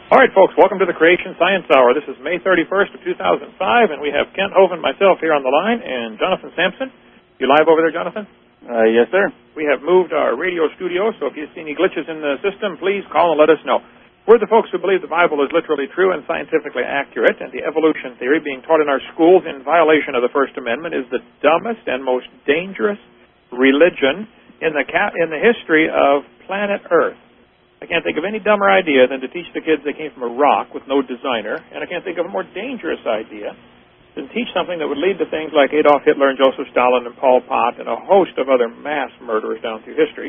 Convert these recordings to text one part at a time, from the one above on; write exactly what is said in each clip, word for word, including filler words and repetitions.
All right, folks, welcome to the Creation Science Hour. This is May thirty-first of two thousand five, and we have Kent Hovind, myself, here on the line, and Jonathan Sampson. You live over there, Jonathan? Uh, yes, sir. We have moved our radio studio, so if you see any glitches in the system, please call and let us know. We're the folks who believe the Bible is literally true and scientifically accurate, and the evolution theory being taught in our schools in violation of the First Amendment is the dumbest and most dangerous religion in the ca- in the history of planet Earth. I can't think of any dumber idea than to teach the kids they came from a rock with no designer, and I can't think of a more dangerous idea than to teach something that would lead to things like Adolf Hitler and Joseph Stalin and Pol Pot and a host of other mass murderers down through history.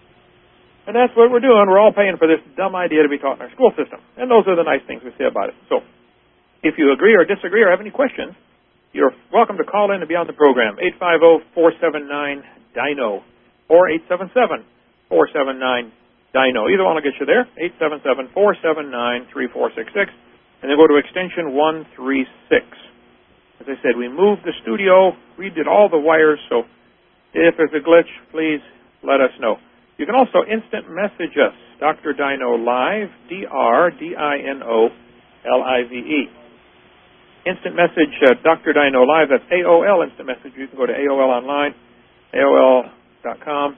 And that's what we're doing. We're all paying for this dumb idea to be taught in our school system. And those are the nice things we say about it. So, if you agree or disagree or have any questions, you're welcome to call in and be on the program. eight five zero, four seven nine, D I N O or eight seven seven, four seven nine, D I N O. Either one will get you there, eight seven seven, four seven nine, three four six six, and then go to extension one three six. As I said, we moved the studio, redid all the wires, so if there's a glitch, please let us know. You can also instant message us, Doctor Dino Live, D R D I N O L I V E. Instant message, uh, Doctor Dino Live, that's A O L instant message. You can go to A O L online, A O L dot com.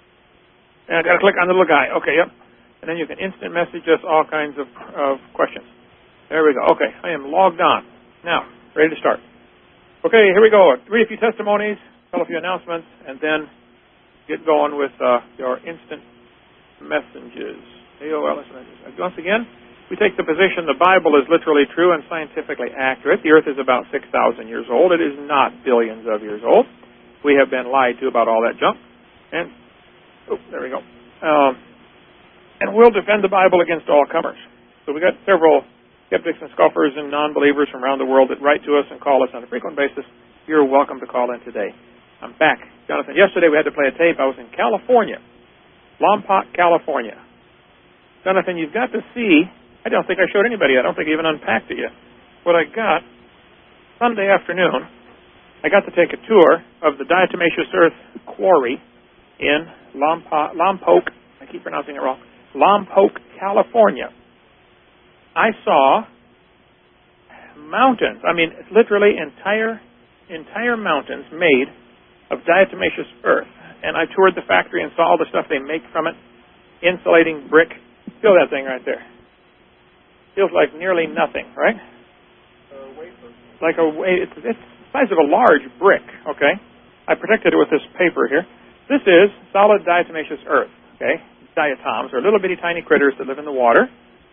And I've got to click on the little guy. Okay, yep. And then you can instant message us all kinds of, of questions. There we go. Okay, I am logged on. Now, ready to start. Okay, here we go. Read a few testimonies, tell a few announcements, and then get going with uh, your instant messages. A O L instant messages. Once again, we take the position the Bible is literally true and scientifically accurate. The Earth is about six thousand years old. It is not billions of years old. We have been lied to about all that junk. And Oh, there we go. Um, and we'll defend the Bible against all comers. So we got several skeptics and scoffers and non-believers from around the world that write to us and call us on a frequent basis. You're welcome to call in today. I'm back. Jonathan, yesterday we had to play a tape. I was in California, Lompoc, California. Jonathan, you've got to see, I don't think I showed anybody. I don't think I even unpacked it yet. What I got, Sunday afternoon, I got to take a tour of the diatomaceous earth quarry in Lompoc, Lompoc, I keep pronouncing it wrong, Lompoc, California. I saw mountains, I mean, literally entire, entire mountains made of diatomaceous earth. And I toured the factory and saw all the stuff they make from it, insulating brick. Feel that thing right there. Feels like nearly nothing, right? Uh, wafer. Like a, it's, it's the size of a large brick, okay? I protected it with this paper here. This is solid diatomaceous earth, okay? Diatoms are little bitty tiny critters that live in the water.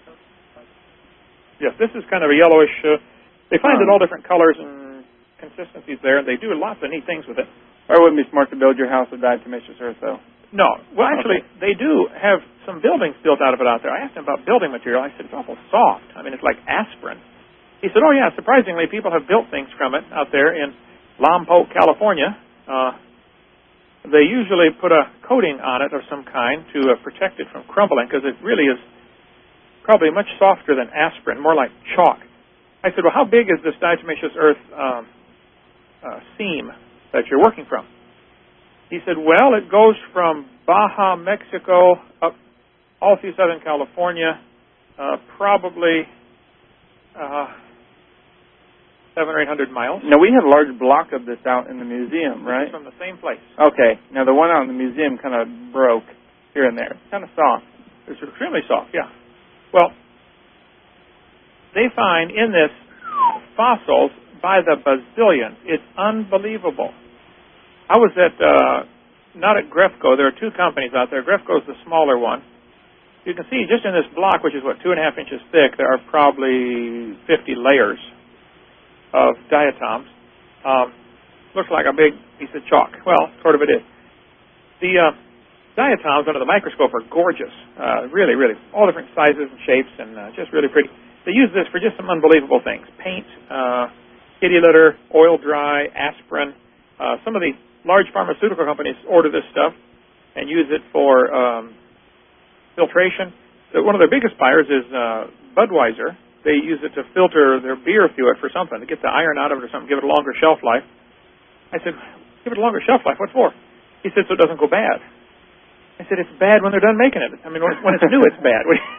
Yes, this is kind of a yellowish, uh, they find it all different colors and consistencies there, and they do lots of neat things with it. Or it wouldn't be smart to build your house with diatomaceous earth, though. No. Well, actually, okay. They do have some buildings built out of it out there. I asked him about building material. I said, it's awful soft. I mean, it's like aspirin. He said, oh, yeah, surprisingly, people have built things from it out there in Lompoc, California. Uh, They usually put a coating on it of some kind to uh, protect it from crumbling, because it really is probably much softer than aspirin, more like chalk. I said, well, how big is this diatomaceous earth um, uh, seam that you're working from? He said, well, it goes from Baja, Mexico, up all through Southern California, uh, probably uh, seven or eight hundred miles. Now, we have a large block of this out in the museum, right? It's from the same place. Okay. Now, the one out in the museum kind of broke here and there. It's kind of soft. It's extremely soft, yeah. Well, they find in this fossils by the bazillions. It's unbelievable. I was at, uh, not at Grefco. There are two companies out there. Grefco's the smaller one. You can see just in this block, which is, what, two and a half inches thick, there are probably fifty layers of diatoms. Um, looks like a big piece of chalk. Well, sort of it is. The uh, diatoms under the microscope are gorgeous. Uh, really, really, all different sizes and shapes, and uh, just really pretty. They use this for just some unbelievable things. Paint, uh, kitty litter, oil dry, aspirin. Uh, some of the large pharmaceutical companies order this stuff and use it for um, filtration. So one of their biggest buyers is uh, Budweiser. They use it to filter their beer through it for something, to get the iron out of it or something, give it a longer shelf life. I said, give it a longer shelf life, what for? He said, so it doesn't go bad. I said, it's bad when they're done making it. I mean, when it's new, it's bad.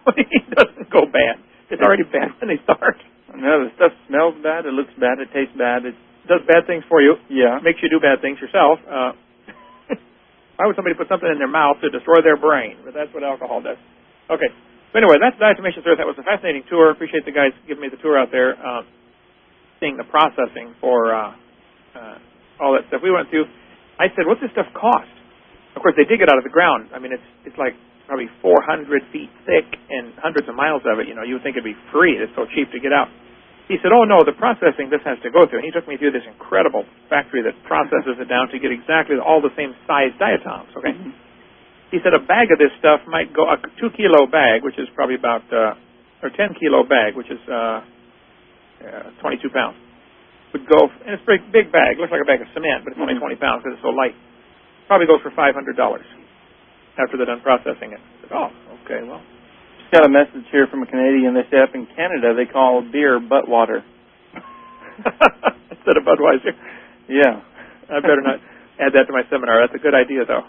it doesn't go bad. It's already bad when they start. No, the stuff smells bad, it looks bad, it tastes bad. It does bad things for you. Yeah. Makes you do bad things yourself. Uh, why would somebody put something in their mouth to destroy their brain? But that's what alcohol does. Okay. So anyway, that's Diatomaceous Earth. That was a fascinating tour. Appreciate the guys giving me the tour out there, uh, seeing the processing for uh, uh, all that stuff we went through. I said, what's this stuff cost? Of course, they dig it out of the ground. I mean, it's it's like probably four hundred feet thick and hundreds of miles of it. You know, you would think it'd be free. It's so cheap to get out. He said, oh, no, the processing this has to go through. And he took me through this incredible factory that processes it down to get exactly all the same size diatoms, okay? Mm-hmm. He said a bag of this stuff might go, a two-kilo bag, which is probably about, uh, or ten-kilo bag, which is uh, uh, twenty-two pounds, would go, and it's a big, big bag. Looks like a bag of cement, but it's only twenty pounds because it's so light. Probably goes for five hundred dollars after they're done processing it. I said, oh, okay, well. Got a message here from a Canadian. They say up in Canada they call beer butt water. Instead of Budweiser. Yeah. I better not add that to my seminar. That's a good idea, though.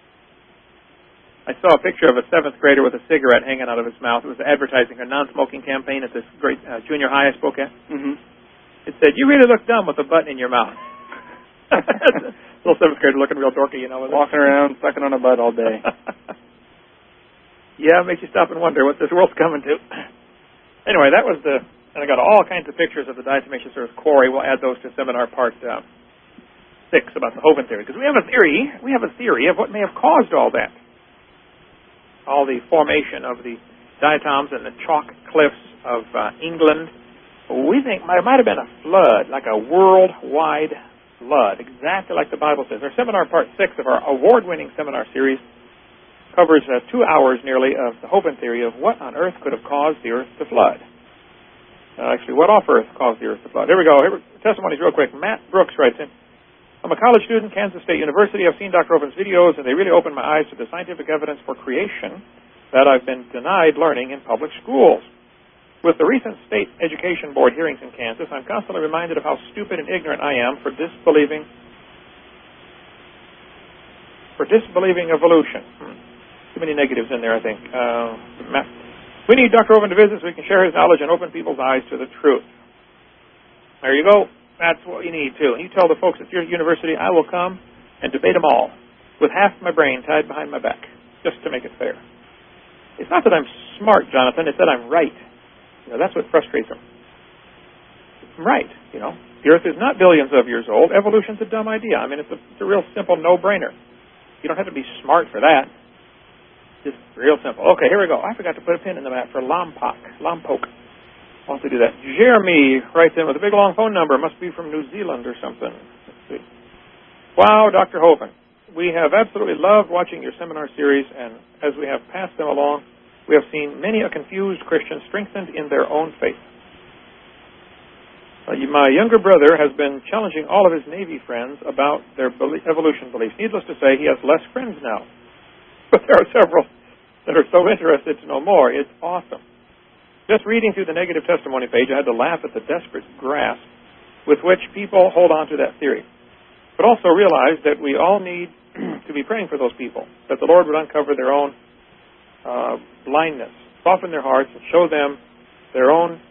I saw a picture of a seventh grader with a cigarette hanging out of his mouth. It was advertising a non-smoking campaign at this great uh, junior high I spoke at. Mm-hmm. It said, you really look dumb with a button in your mouth. Little seventh grader looking real dorky, you know. Walking around sucking on a butt all day. Yeah, it makes you stop and wonder what this world's coming to. Anyway, that was the, and I got all kinds of pictures of the diatomaceous earth quarry. We'll add those to seminar part uh, six about the Hovind theory, because we have a theory, we have a theory of what may have caused all that. All the formation of the diatoms and the chalk cliffs of uh, England. We think it might have been a flood, like a worldwide flood, exactly like the Bible says. Our seminar part six of our award-winning seminar series covers uh, two hours nearly of the Hovind theory of what on earth could have caused the earth to flood. Uh, actually, what off earth caused the earth to flood? Here we go. Here, testimonies real quick. Matt Brooks writes in, I'm a college student, Kansas State University. I've seen Doctor Hovind's videos, and they really opened my eyes to the scientific evidence for creation that I've been denied learning in public schools. With the recent State Education Board hearings in Kansas, I'm constantly reminded of how stupid and ignorant I am for disbelieving for disbelieving evolution. Hmm. Too many negatives in there, I think. Uh, we need Doctor Hovind to visit so we can share his knowledge and open people's eyes to the truth. There you go. That's what you need, too. And you tell the folks at your university, I will come and debate them all with half my brain tied behind my back, just to make it fair. It's not that I'm smart, Jonathan. It's that I'm right. You know, that's what frustrates them. I'm right, you know. The Earth is not billions of years old. Evolution's a dumb idea. I mean, it's a, it's a real simple no-brainer. You don't have to be smart for that. Just real simple. Okay, here we go. I forgot to put a pin in the map for Lompoc. Lompoc. I'll have to do that. Jeremy writes in with a big long phone number. Must be from New Zealand or something. Let's see. Wow, Doctor Hovind. We have absolutely loved watching your seminar series, and as we have passed them along, we have seen many a confused Christian strengthened in their own faith. Uh, my younger brother has been challenging all of his Navy friends about their belie- evolution beliefs. Needless to say, he has less friends now. But there are several that are so interested to know more. It's awesome. Just reading through the negative testimony page, I had to laugh at the desperate grasp with which people hold on to that theory. But also realize that we all need to be praying for those people, that the Lord would uncover their own uh, blindness, soften their hearts, and show them their own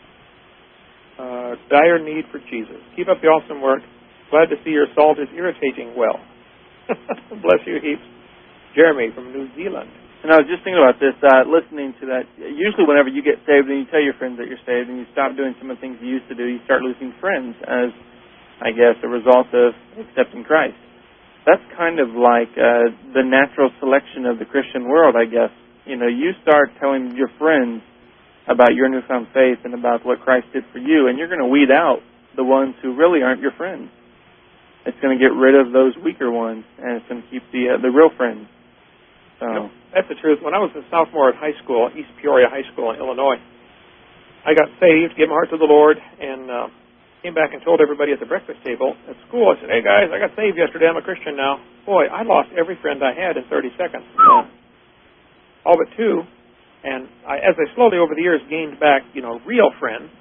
uh, dire need for Jesus. Keep up the awesome work. Glad to see your salt is irritating well. Bless you heaps. Jeremy from New Zealand. And I was just thinking about this, uh, listening to that. Usually whenever you get saved and you tell your friends that you're saved and you stop doing some of the things you used to do, you start losing friends as, I guess, a result of accepting Christ. That's kind of like uh, the natural selection of the Christian world, I guess. You know, you start telling your friends about your newfound faith and about what Christ did for you, and you're going to weed out the ones who really aren't your friends. It's going to get rid of those weaker ones, and it's going to keep the uh, the real friends. So. You know, that's the truth. When I was a sophomore at high school, East Peoria High School in Illinois, I got saved, gave my heart to the Lord, and uh, came back and told everybody at the breakfast table at school. I said, hey, guys, I got saved yesterday. I'm a Christian now. Boy, I lost every friend I had in thirty seconds. Uh, all but two. And I, as I slowly over the years gained back, you know, real friends,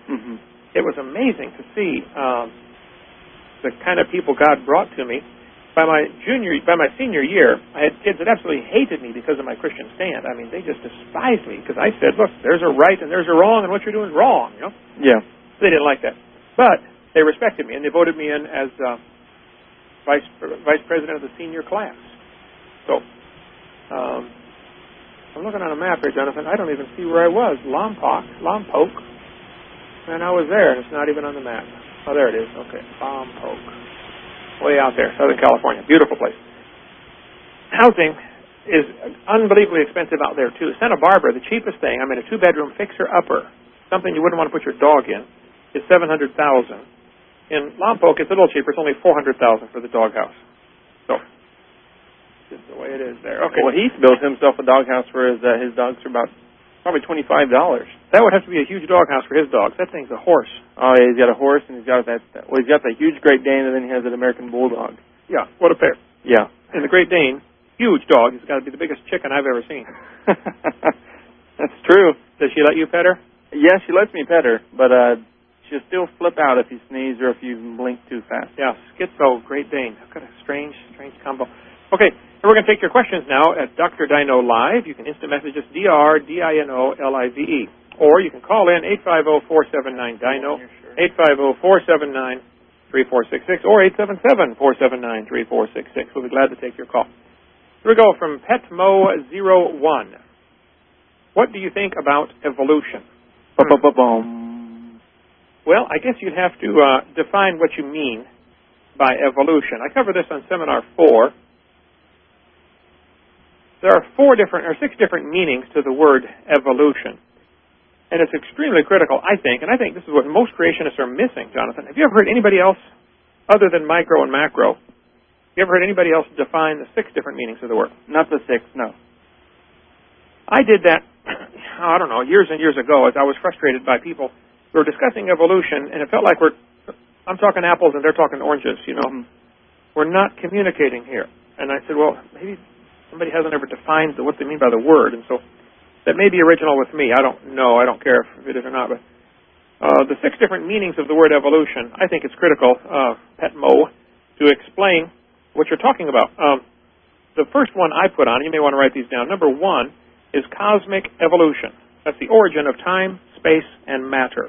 mm-hmm. It was amazing to see um, the kind of people God brought to me. By my junior, by my senior year, I had kids that absolutely hated me because of my Christian stand. I mean, they just despised me because I said, look, there's a right and there's a wrong, and what you're doing is wrong, you know? Yeah. They didn't like that. But they respected me, and they voted me in as uh, vice vice president of the senior class. So, um, I'm looking on a map here, Jonathan. I don't even see where I was. Lompoc, Lompoc. And I was there, and it's not even on the map. Oh, there it is. Okay, Lompoc. Way out there, Southern California. Beautiful place. Housing is unbelievably expensive out there, too. Santa Barbara, the cheapest thing, I'm in a two-bedroom fixer-upper, something you wouldn't want to put your dog in, is seven hundred thousand dollars. In Lompoc, it's a little cheaper. It's only four hundred thousand dollars for the doghouse. So, this is the way it is there. Okay. Well, he's built himself a doghouse for his, uh, his dogs for about probably twenty-five dollars. That would have to be a huge doghouse for his dogs. That thing's a horse. Oh, yeah, he's got a horse, and he's got that, well, he's got that huge Great Dane, and then he has an American Bulldog. Yeah, what a pair. Yeah. And the Great Dane, huge dog. He's got to be the biggest chicken I've ever seen. That's true. Does she let you pet her? Yeah, she lets me pet her, but uh, she'll still flip out if you sneeze or if you blink too fast. Yeah, Schizo, Great Dane. I've got a strange, strange combo. Okay, so we're going to take your questions now at Doctor Dino Live. You can instant message us D R D I N O L I V E. Or you can call in eight five zero, four seven nine, D I N O, eight five zero, four seven nine, three four six six, or eight seven seven, four seven nine, three four six six. We'll be glad to take your call. Here we go from Petmo zero one. What do you think about evolution? Ba-ba-ba-boom. Well, I guess you'd have to uh, define what you mean by evolution. I covered this on Seminar four. There are four different, or six different meanings to the word evolution. And it's extremely critical, I think, and I think this is what most creationists are missing, Jonathan. Have you ever heard anybody else, other than micro and macro, have you ever heard anybody else define the six different meanings of the word? Not the six, no. I did that, I don't know, years and years ago as I was frustrated by people. We were discussing evolution, and it felt like we're, I'm talking apples and they're talking oranges, you know. Mm-hmm. We're not communicating here. And I said, well, maybe somebody hasn't ever defined what they mean by the word, and so that may be original with me. I don't know. I don't care if it is or not. But uh, the six different meanings of the word evolution, I think it's critical, uh, Petmo, to explain what you're talking about. Um, the first one I put on, you may want to write these down. Number one is cosmic evolution. That's the origin of time, space, and matter.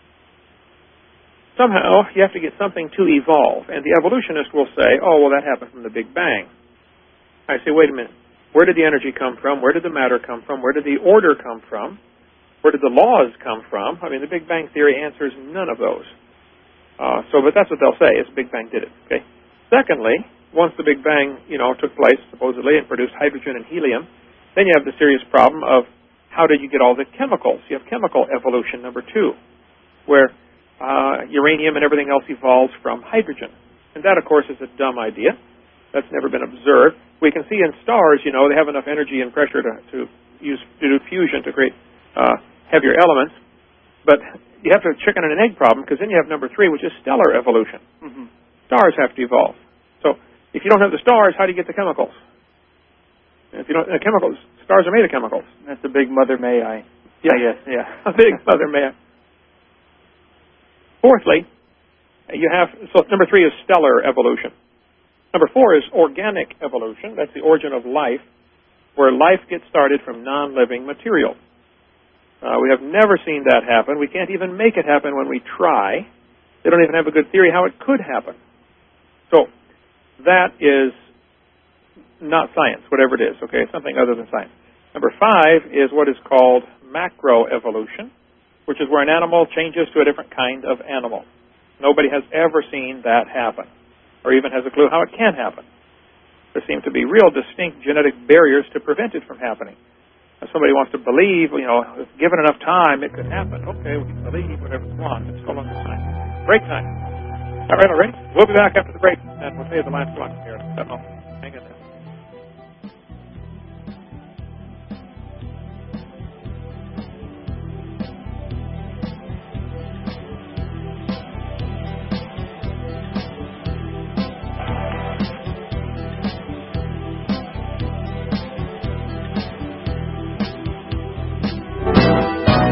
Somehow, you have to get something to evolve. And the evolutionist will say, oh, well, that happened from the Big Bang. I say, wait a minute. Where did the energy come from? Where did the matter come from? Where did the order come from? Where did the laws come from? I mean, the Big Bang Theory answers none of those. Uh, so, but that's what they'll say, is Big Bang did it. Okay. Secondly, once the Big Bang, you know, took place, supposedly, and produced hydrogen and helium, then you have the serious problem of how did you get all the chemicals? You have chemical evolution, number two, where uh, uranium and everything else evolves from hydrogen. And that, of course, is a dumb idea. That's never been observed. We can see in stars, you know, they have enough energy and pressure to, to use to do fusion to create uh, heavier elements. But you have to chicken and an egg problem, because then you have number three, which is stellar evolution. Mm-hmm. Stars have to evolve. So if you don't have the stars, how do you get the chemicals? And if you don't, the chemicals, stars are made of chemicals. That's a big Mother May I. Yeah, yes, yeah. A big Mother May I. Fourthly, you have, so number three is stellar evolution. Number four is organic evolution. That's the origin of life, where life gets started from non-living material. Uh, we have never seen that happen. We can't even make it happen when we try. They don't even have a good theory how it could happen. So that is not science, whatever it is, okay? It's something other than science. Number five is what is called macroevolution, which is where an animal changes to a different kind of animal. Nobody has ever seen that happen, or even has a clue how it can happen. There seem to be real distinct genetic barriers to prevent it from happening. If somebody wants to believe, you know, if given enough time, it could happen. Okay, we can believe whatever we want. It's still under time. Break time. All right, all right. We'll be back after the break, and we'll say the last one here. Hang in there.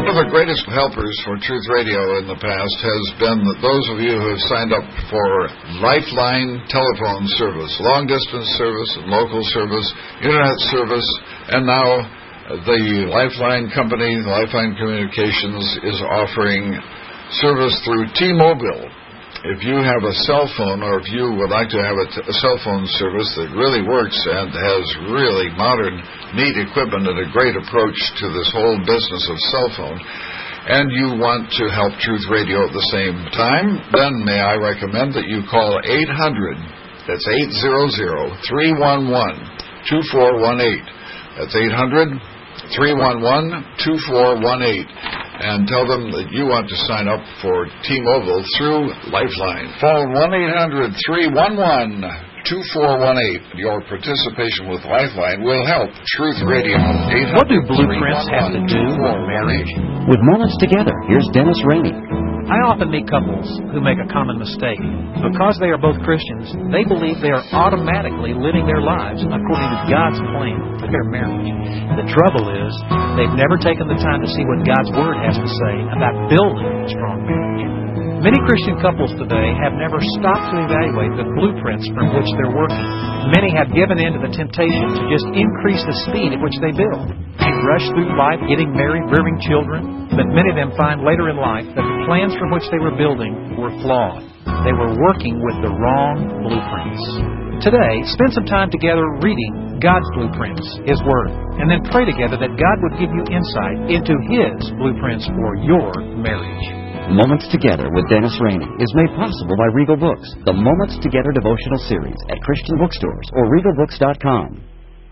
of the greatest helpers for Truth Radio in the past has been those of you who have signed up for Lifeline telephone service, long-distance service, local service, internet service, and now the Lifeline company, Lifeline Communications, is offering service through T-Mobile. If you have a cell phone, or if you would like to have a, t- a cell phone service that really works and has really modern, neat equipment and a great approach to this whole business of cell phone, and you want to help Truth Radio at the same time, then may I recommend that you call eight hundred, that's eight hundred, three one one, two four one eight. That's eight hundred, three one one, two four one eight. And tell them that you want to sign up for T-Mobile through Lifeline. Phone one eight hundred, three one one, two four one eight. Your participation with Lifeline will help Truth Radio. What do blueprints have to do with marriage? With Moments Together, here's Dennis Rainey. I often meet couples who make a common mistake. Because they are both Christians, they believe they are automatically living their lives according to God's plan for their marriage. The trouble is, they've never taken the time to see what God's Word has to say about building a strong marriage. Many Christian couples today have never stopped to evaluate the blueprints from which they're working. Many have given in to the temptation to just increase the speed at which they build. They rush through life getting married, rearing children, but many of them find later in life that the plans from which they were building were flawed. They were working with the wrong blueprints. Today, spend some time together reading God's blueprints, His Word, and then pray together that God would give you insight into His blueprints for your marriage. Moments Together with Dennis Rainey is made possible by Regal Books, the Moments Together devotional series at Christian bookstores or regal books dot com.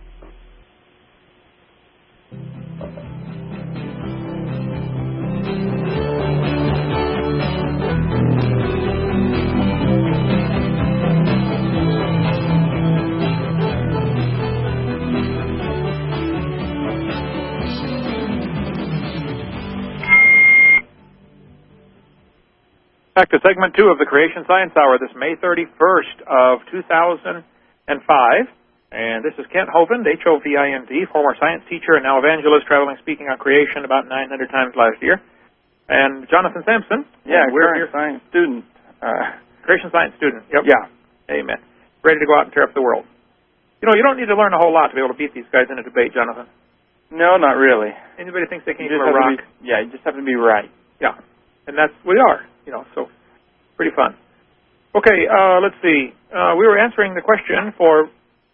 Back to segment two of the Creation Science Hour this May thirty-first of two thousand five. And this is Kent Hovind, H O V I N D, former science teacher and now evangelist, traveling speaking on creation about nine hundred times last year. And Jonathan Sampson. Yeah, we're here. Science student. Uh, creation science student. Yep. Yeah. Amen. Ready to go out and tear up the world. You know, you don't need to learn a whole lot to be able to beat these guys in a debate, Jonathan. No, not really. Anybody thinks they can You eat just a have to rock? be- yeah, you just have to be right. Yeah. And that's, we are, you know, so pretty fun. Okay, uh, let's see. Uh, we were answering the question for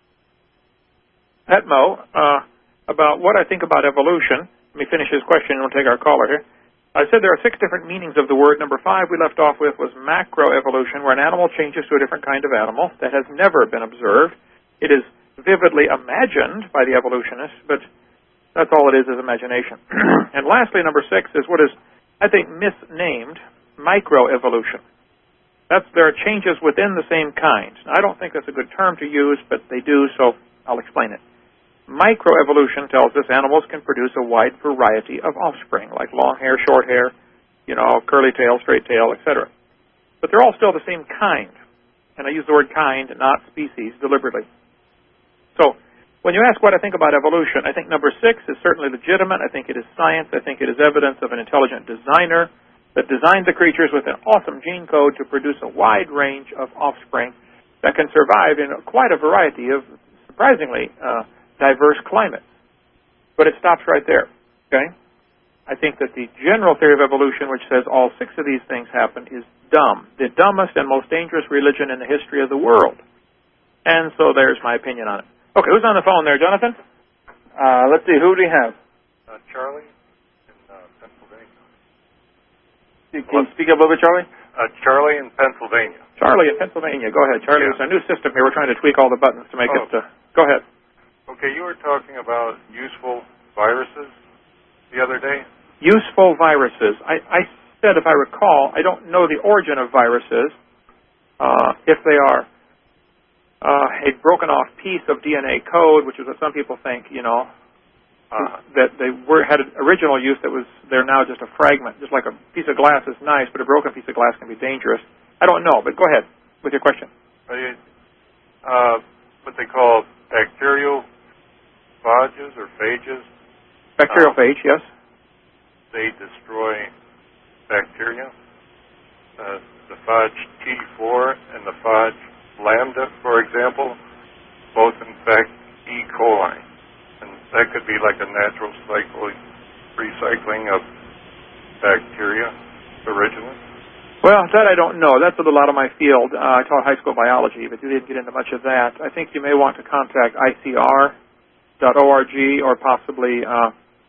Petmo uh, about what I think about evolution. Let me finish his question and we'll take our caller here. I said there are six different meanings of the word. Number five we left off with was macroevolution, where an animal changes to a different kind of animal that has never been observed. It is vividly imagined by the evolutionists, but that's all it is, is imagination. And lastly, number six is what is, I think, misnamed microevolution. That's, there are changes within the same kind. Now, I don't think that's a good term to use, but they do, so I'll explain it. Microevolution tells us animals can produce a wide variety of offspring, like long hair, short hair, you know, curly tail, straight tail, et cetera. But they're all still the same kind. And I use the word kind, not species, deliberately. So, when you ask what I think about evolution, I think number six is certainly legitimate. I think it is science. I think it is evidence of an intelligent designer that designed the creatures with an awesome gene code to produce a wide range of offspring that can survive in quite a variety of, surprisingly, uh, diverse climates. But it stops right there, okay? I think that the general theory of evolution, which says all six of these things happened, is dumb. The dumbest and most dangerous religion in the history of the world. And so there's my opinion on it. Okay, who's on the phone there, Jonathan? Uh, let's see, who do we have? Uh, Charlie in uh, Pennsylvania. Can you speak up a little bit, Charlie? Uh, Charlie in Pennsylvania. Charlie in Pennsylvania. Go ahead, Charlie. Yeah. It's a new system here. We're trying to tweak all the buttons to make Oh. it... Uh, go ahead. Okay, you were talking about useful viruses the other day. Useful viruses. I, I said, if I recall, I don't know the origin of viruses, uh, if they are uh, a broken-off piece of D N A code, which is what some people think, you know, uh, that they were had an original use that was, they're now just a fragment. Just like a piece of glass is nice, but a broken piece of glass can be dangerous. I don't know, but go ahead with your question. Uh, what they call bacteriophages or phages. Bacteriophage, uh, yes. they destroy bacteria. Uh, the phage T four and the phage lambda, for example, both infect E. coli. And that could be like a natural cycling, recycling of bacteria originally. Well, that I don't know. That's a little out of my field. Uh, I taught high school biology, but you didn't get into much of that. I think you may want to contact I C R dot org or possibly uh,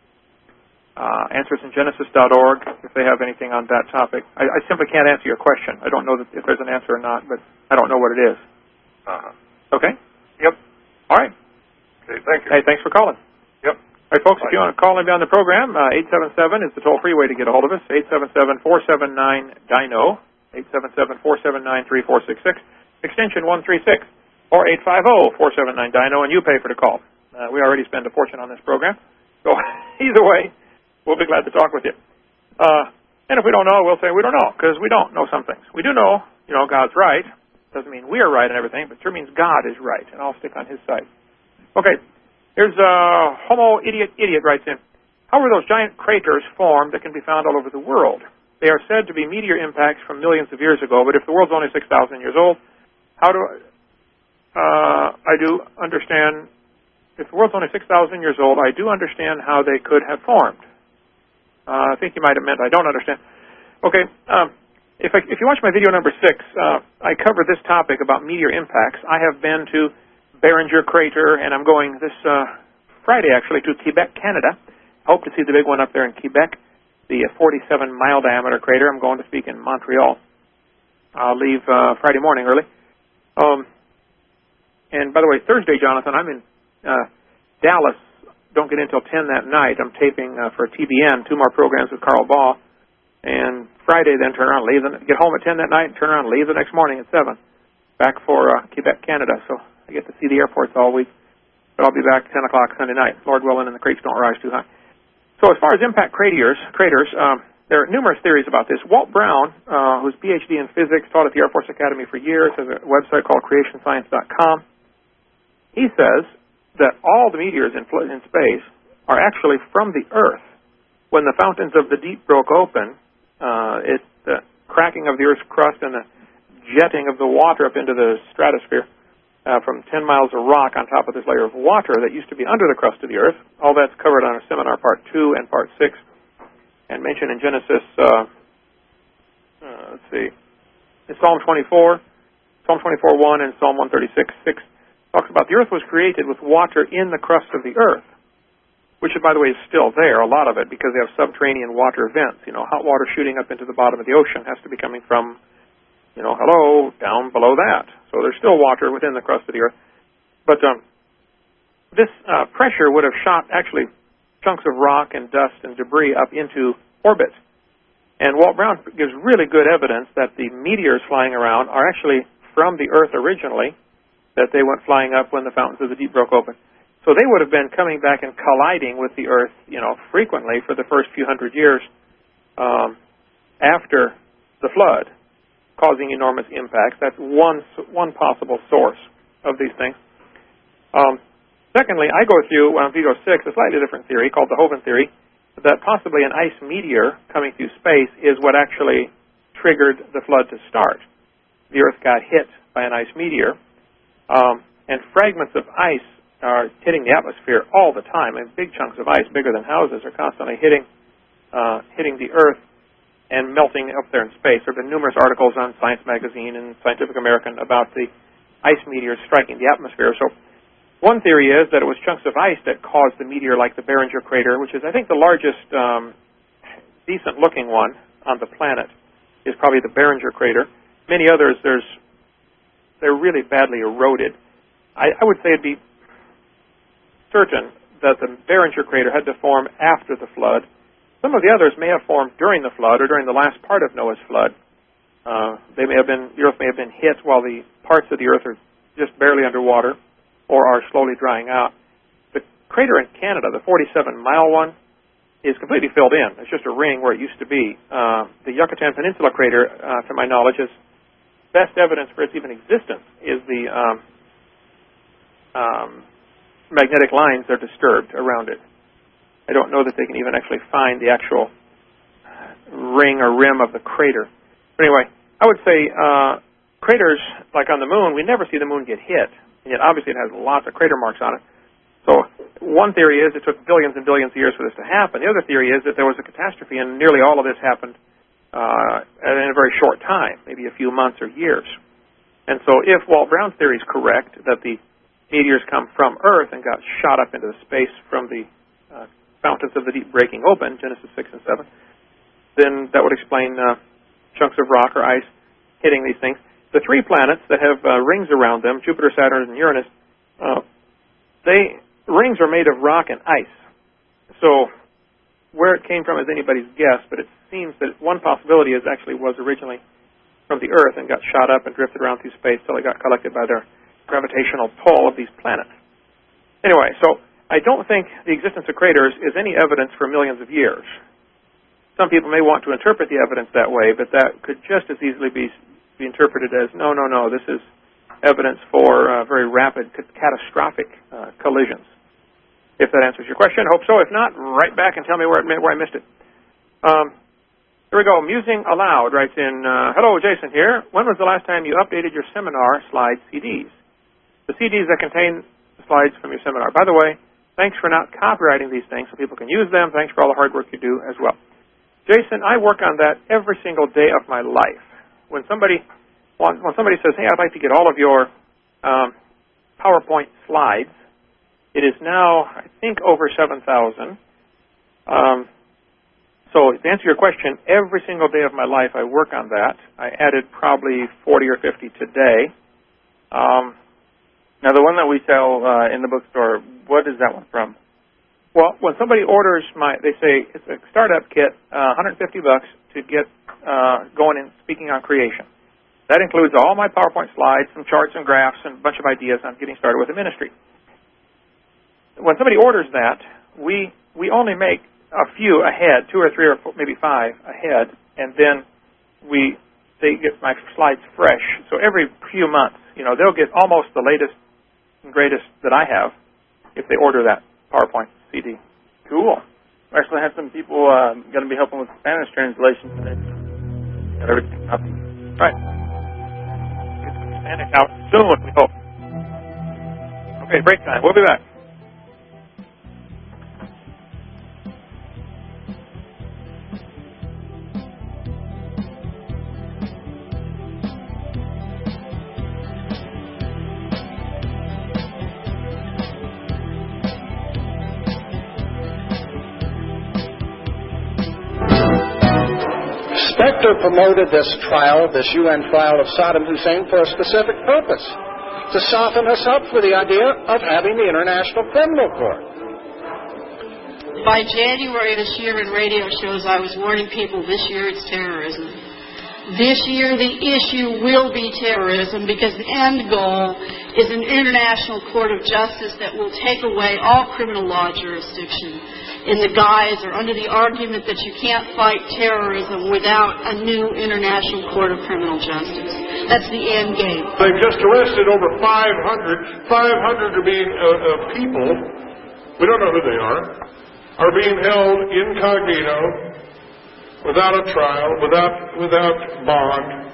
uh, answers in genesis dot org if they have anything on that topic. I, I simply can't answer your question. I don't know that if there's an answer or not, but I don't know what it is. Uh-huh. Okay? Yep. All right. Okay, thank you. Hey, thanks for calling. Yep. All right, folks, Bye. if you want to call in down the program, uh, eight seven seven is the toll-free way to get a hold of us, eight seven seven, four seven nine, D I N O, eight seven seven, four seven nine, three four six six, extension one three six, or eight five zero, four seven nine, D I N O, and you pay for the call. Uh, we already spend a fortune on this program, so either way, we'll be glad to talk with you. Uh, and if we don't know, we'll say we don't know, because we don't know some things. We do know, you know, God's right. Doesn't mean we are right and everything, but it sure means God is right, and I'll stick on his side. Okay. Here's uh, Homo Idiot Idiot writes in, how were those giant craters formed that can be found all over the world? They are said to be meteor impacts from millions of years ago, but if the world's only six thousand years old, how do I, uh, I do understand, if the world's only six thousand years old, I do understand how they could have formed. Uh, I think you might have meant I don't understand. Okay, um, if, I, if you watch my video number six, uh, I cover this topic about meteor impacts. I have been to Barringer Crater, and I'm going this uh, Friday, actually, to Quebec, Canada. Hope to see the big one up there in Quebec, the forty-seven mile diameter crater. I'm going to speak in Montreal. I'll leave uh, Friday morning early. Um, and by the way, Thursday, Jonathan, I'm in uh, Dallas. Don't get in until ten that night. I'm taping uh, for T B N, two more programs with Carl Baugh. And Friday, then turn around, leave, the, get home at ten that night, and turn around, leave the next morning at seven. Back for uh, Quebec, Canada. So I get to see the airports all week, but I'll be back ten o'clock Sunday night. Lord willing, and the creeks don't rise too high. So as far as impact craters, craters, um, there are numerous theories about this. Walt Brown, uh, who's P H D in physics, taught at the Air Force Academy for years, has a website called creation science dot com. He says that all the meteors in, in space are actually from the Earth. When the fountains of the deep broke open, uh, it, the cracking of the Earth's crust and the jetting of the water up into the stratosphere, Uh, from ten miles of rock on top of this layer of water that used to be under the crust of the earth. All that's covered on our seminar part two and part six, and mentioned in Genesis, uh, uh, let's see, in Psalm twenty-four, Psalm twenty-four one and Psalm one thirty-six six talks about the earth was created with water in the crust of the earth, which, by the way, is still there, a lot of it, because they have subterranean water vents. You know, hot water shooting up into the bottom of the ocean has to be coming from, you know, hello, down below that. So there's still water within the crust of the earth. But um, this uh, pressure would have shot, actually, chunks of rock and dust and debris up into orbit. And Walt Brown gives really good evidence that the meteors flying around are actually from the earth originally, that they went flying up when the fountains of the deep broke open. So they would have been coming back and colliding with the earth, you know, frequently for the first few hundred years um, after the flood, causing enormous impacts. That's one one possible source of these things. Um, secondly, I go through, on video six, a slightly different theory called the Hovind theory, that possibly an ice meteor coming through space is what actually triggered the flood to start. The Earth got hit by an ice meteor, um, and fragments of ice are hitting the atmosphere all the time, and big chunks of ice, bigger than houses, are constantly hitting uh, hitting the Earth and melting up there in space. There have been numerous articles on Science Magazine and Scientific American about the ice meteors striking the atmosphere. So one theory is that it was chunks of ice that caused the meteor, like the Barringer Crater, which is, I think, the largest um, decent-looking one on the planet, is probably the Barringer Crater. Many others, there's they're really badly eroded. I, I would say it'd be certain that the Barringer Crater had to form after the flood. Some of the others may have formed during the flood or during the last part of Noah's flood. Uh, they may have been, the Earth may have been hit while the parts of the Earth are just barely underwater or are slowly drying out. The crater in Canada, the forty-seven mile one, is completely filled in. It's just a ring where it used to be. Uh, the Yucatan Peninsula crater, uh, to my knowledge, is best evidence for its even existence is the um, um, magnetic lines that are disturbed around it. I don't know that they can even actually find the actual ring or rim of the crater. But anyway, I would say uh, craters, like on the moon, we never see the moon get hit, and yet obviously it has lots of crater marks on it. So one theory is it took billions and billions of years for this to happen. The other theory is that there was a catastrophe, and nearly all of this happened uh, in a very short time, maybe a few months or years. And so if Walt Brown's theory is correct, that the meteors come from Earth and got shot up into space from the uh, fountains of the deep breaking open, Genesis six and seven, then that would explain uh, chunks of rock or ice hitting these things. The three planets that have uh, rings around them, Jupiter, Saturn, and Uranus, uh, they rings are made of rock and ice. So where it came from is anybody's guess, but it seems that one possibility is actually was originally from the Earth and got shot up and drifted around through space till it got collected by their gravitational pull of these planets. Anyway, so I don't think the existence of craters is any evidence for millions of years. Some people may want to interpret the evidence that way, but that could just as easily be, be interpreted as, no, no, no, this is evidence for uh, very rapid, catastrophic uh, collisions. If that answers your question, hope so. If not, write back and tell me where, it, where I missed it. Um, here we go. Musing Aloud writes in, uh, hello, Jason here. When was the last time you updated your seminar slide C Ds? The C Ds that contain the slides from your seminar. By the way, thanks for not copyrighting these things so people can use them. Thanks for all the hard work you do as well. Jason, I work on that every single day of my life. When somebody when somebody says, hey, I'd like to get all of your um, PowerPoint slides, it is now, I think, over seven thousand. Um, so to answer your question, every single day of my life I work on that. I added probably forty or fifty today. Um, now, the one that we sell uh, in the bookstore, what is that one from? Well, when somebody orders my, they say it's a startup kit, uh, one hundred fifty bucks to get uh, going in speaking on creation. That includes all my PowerPoint slides, some charts and graphs, and a bunch of ideas on getting started with the ministry. When somebody orders that, we we only make a few ahead, two or three or four, maybe five ahead, and then we they get my slides fresh. So every few months, you know, they'll get almost the latest and greatest that I have if they order that PowerPoint C D. Cool. We actually have some people uh, going to be helping with the Spanish translation today. Got everything up. Right. Get some Spanish out soon, we hope. Okay, break time. We'll be back. Specter promoted this trial, this U N trial of Saddam Hussein for a specific purpose, to soften us up for the idea of having the International Criminal Court. By January this year in radio shows, I was warning people this year it's terrorism. This year the issue will be terrorism because the end goal is an international court of justice that will take away all criminal law jurisdiction in the guise or under the argument that you can't fight terrorism without a new international court of criminal justice. That's the end game. They've just arrested over five hundred. five hundred are being, uh, uh, people, we don't know who they are, are being held incognito, without a trial, without, without bond.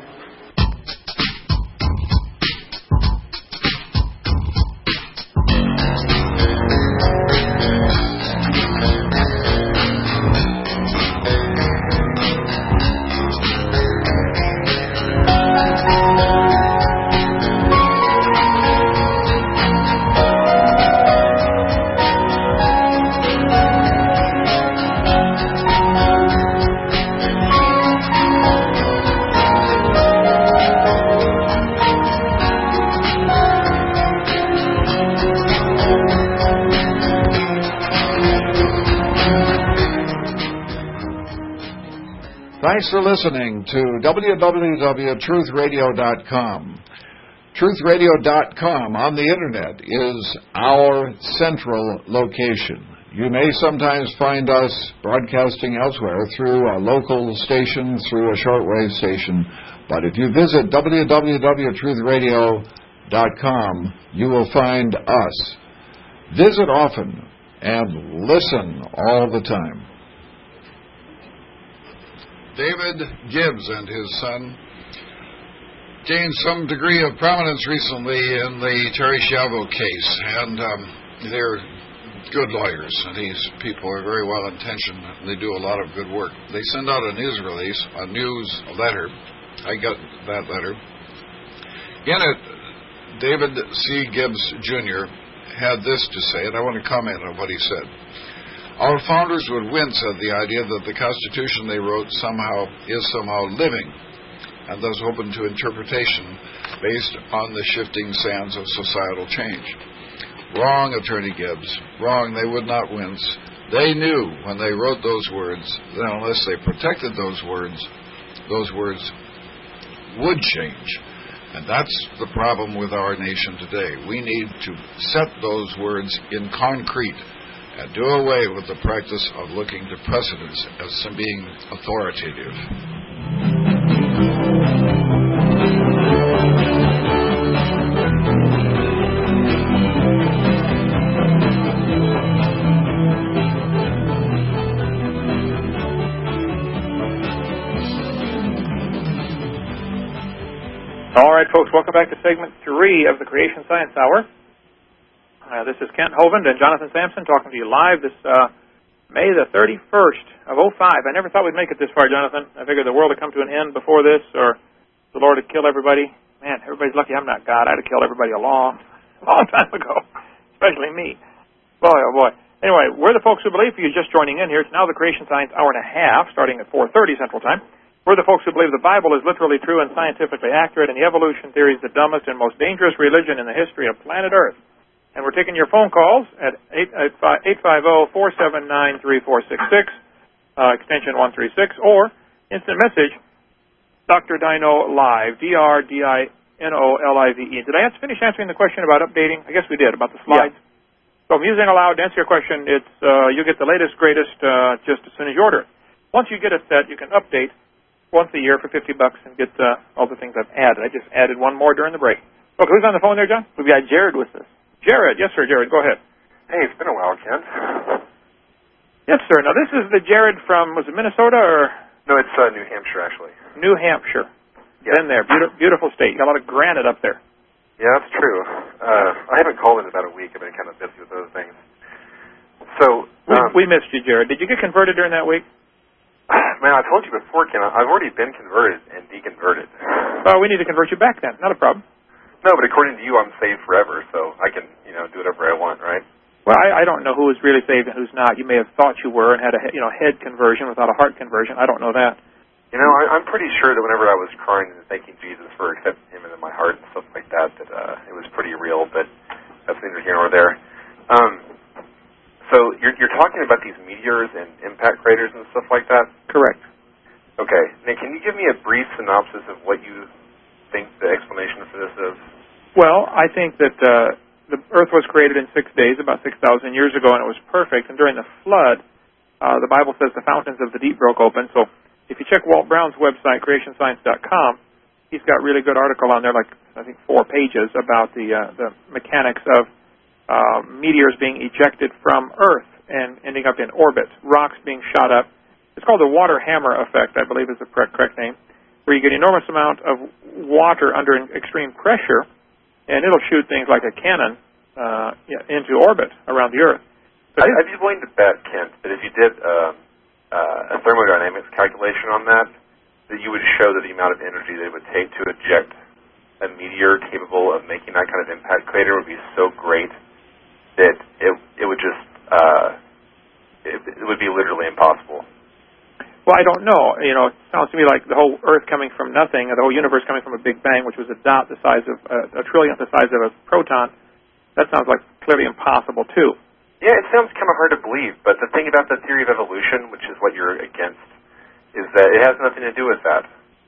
Thanks for listening to w w w dot truth radio dot com. truth radio dot com on the Internet is our central location. You may sometimes find us broadcasting elsewhere through a local station, through a shortwave station. But if you visit w w w dot truth radio dot com, you will find us. Visit often and listen all the time. David Gibbs and his son gained some degree of prominence recently in the Terry Schiavo case, and um, they're good lawyers, and these people are very well intentioned, and they do a lot of good work. They send out a news release, a news letter. I got that letter. In it, David C. Gibbs, Junior had this to say, and I want to comment on what he said. Our founders would wince at the idea that the Constitution they wrote somehow is somehow living, and thus open to interpretation based on the shifting sands of societal change. Wrong, Attorney Gibbs. Wrong. They would not wince. They knew when they wrote those words that unless they protected those words, those words would change. And that's the problem with our nation today. We need to set those words in concrete and do away with the practice of looking to precedents as being authoritative. All right, folks, welcome back to segment three of the Creation Science Hour. Uh, this is Kent Hovind and Jonathan Sampson talking to you live this uh, May the thirty-first of oh five. I never thought we'd make it this far, Jonathan. I figured the world would come to an end before this, or the Lord would kill everybody. Man, everybody's lucky I'm not God. I'd have killed everybody a long, long time ago, especially me. Boy, oh boy. Anyway, we're the folks who believe. For you just joining in here, it's now the Creation Science Hour and a half, starting at four thirty Central Time. We're the folks who believe the Bible is literally true and scientifically accurate, and the evolution theory is the dumbest and most dangerous religion in the history of planet Earth. And we're taking your phone calls at eight five zero, four seven nine, three four six six, uh, extension one three six, or instant message, Doctor Dino Live, D R D I N O L I V E. Did I finish answering the question about updating? I guess we did, about the slides. Yeah. So Musing Aloud, to answer your question, it's uh, you get the latest, greatest uh, just as soon as you order it. Once you get it set, you can update once a year for fifty bucks and get uh, all the things I've added. I just added one more during the break. Okay, who's on the phone there, John? We've got Jared with us. Jared, yes, sir, Jared, go ahead. Hey, it's been a while, Kent. Yes, sir. Now, this is the Jared from, was it Minnesota or? No, it's uh, New Hampshire, actually. New Hampshire. Yes. Been there. Beautiful, beautiful state. You got a lot of granite up there. Yeah, that's true. Uh, I haven't called in about a week. I've been kind of busy with those things. So, um, we, we missed you, Jared. Did you get converted during that week? Man, I told you before, Ken, I've already been converted and deconverted. Well, we need to convert you back then. Not a problem. No, but according to you, I'm saved forever, so I can, you know, do whatever I want, right? Well, I, I don't know who is really saved and who's not. You may have thought you were and had a, you know, head conversion without a heart conversion. I don't know that. You know, I, I'm pretty sure that whenever I was crying and thanking Jesus for accepting Him into my heart and stuff like that, that uh, it was pretty real, but that's neither here nor there. Um, so you're, you're talking about these meteors and impact craters and stuff like that? Correct. Okay. Now, can you give me a brief synopsis of what you think the explanation for this is? Well, I think that uh, the Earth was created in six days, about six thousand years ago, and it was perfect. And during the flood, uh, the Bible says the fountains of the deep broke open. So if you check Walt Brown's website, creation science dot com, he's got a really good article on there, like I think four pages, about the uh, the mechanics of uh, meteors being ejected from Earth and ending up in orbit, rocks being shot up. It's called the water hammer effect, I believe is the correct, correct name, where you get an enormous amount of water under extreme pressure, and it'll shoot things like a cannon uh, into orbit around the Earth. I, I'd be willing to bet, Kent, that if you did uh, uh, a thermodynamics calculation on that, that you would show that the amount of energy that it would take to eject a meteor capable of making that kind of impact crater would be so great that it it would just uh, it, it would be literally impossible. Well, I don't know. You know, it sounds to me like the whole Earth coming from nothing, or the whole universe coming from a Big Bang, which was a dot the size of uh, a trillionth the size of a proton. That sounds like clearly impossible too. Yeah, it sounds kind of hard to believe, but the thing about the theory of evolution, which is what you're against, is that it has nothing to do with that.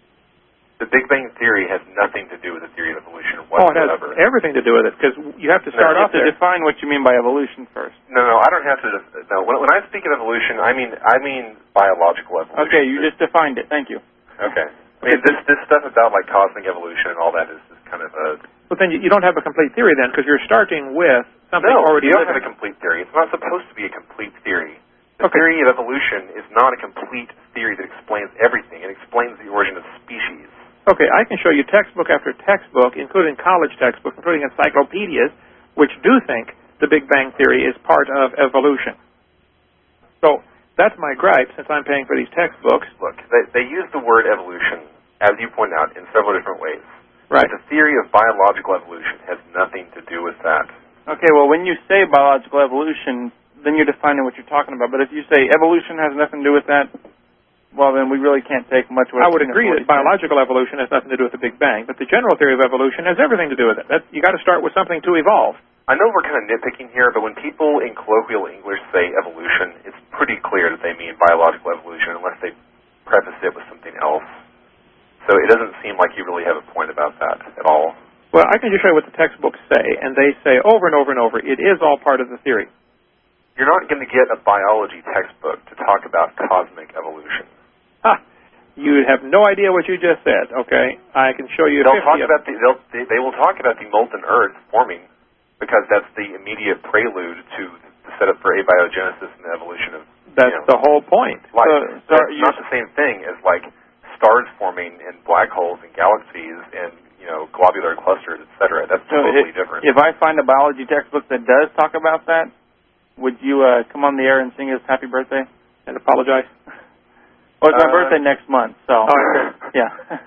The Big Bang Theory has nothing to do with the theory of evolution whatsoever. Oh, it has everything to do with it, because you have to start no, off there. To define what you mean by evolution first. No, no, I don't have to. No, when, when I speak of evolution, I mean I mean biological evolution. Okay, you just defined it. Thank you. Okay. I mean, this this stuff about like cosmic evolution and all that is just kind of a. But then you, you don't have a complete theory then, because you're starting with something no, already. you don't living. have a complete theory. It's not supposed to be a complete theory. The The okay. theory of evolution is not a complete theory that explains everything. It explains the origin of species. Okay, I can show you textbook after textbook, including college textbooks, including encyclopedias, which do think the Big Bang Theory is part of evolution. So that's my gripe, since I'm paying for these textbooks. Look, they, they use the word evolution, as you point out, in several different ways. Right. But the theory of biological evolution has nothing to do with that. Okay, well, when you say biological evolution, then you're defining what you're talking about. But if you say evolution has nothing to do with that, well, then we really can't take much away. I would agree that biological evolution has nothing to do with the Big Bang, but the general theory of evolution has everything to do with it. That, you got to start with something to evolve. I know we're kind of nitpicking here, but when people in colloquial English say evolution, it's pretty clear that they mean biological evolution unless they preface it with something else. So it doesn't seem like you really have a point about that at all. Well, I can just show you what the textbooks say, and they say over and over and over, it is all part of the theory. You're not going to get a biology textbook to talk about cosmic evolution. Ha! You have no idea what you just said, okay? I can show you they'll talk of about the, they'll, they, they will talk about the molten earth forming because that's the immediate prelude to the setup for abiogenesis and the evolution of That's you know, the whole point. Life. So, so it's not the same thing as, like, stars forming and black holes and galaxies and, you know, globular clusters, et cetera. That's so totally it, different. If I find a biology textbook that does talk about that, would you uh, come on the air and sing us happy birthday? And apologize? Well, it's my uh, birthday next month, so... Oh, okay. Yeah.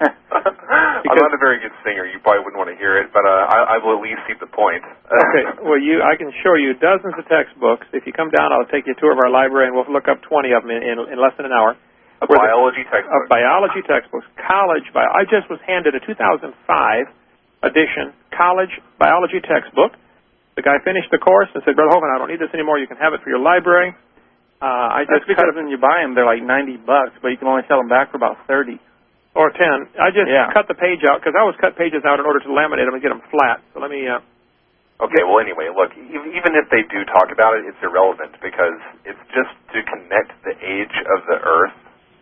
I'm not a very good singer. You probably wouldn't want to hear it, but uh, I, I will at least see the point. Okay. Well, you, I can show you dozens of textbooks. If you come down, I'll take you a tour of our library, and we'll look up twenty of them in, in, in less than an hour. A biology textbook. Of biology textbooks. College bio. I just was handed a two thousand five edition college biology textbook. The guy finished the course and said, Brother Hovind, I don't need this anymore. You can have it for your library. Uh, I just That's because when you buy them, they're like ninety bucks, but you can only sell them back for about thirty. Or ten. I just yeah. cut the page out, because I always cut pages out in order to laminate them and get them flat. So let me... Uh, okay, well, anyway, look, even if they do talk about it, it's irrelevant, because it's just to connect the age of the Earth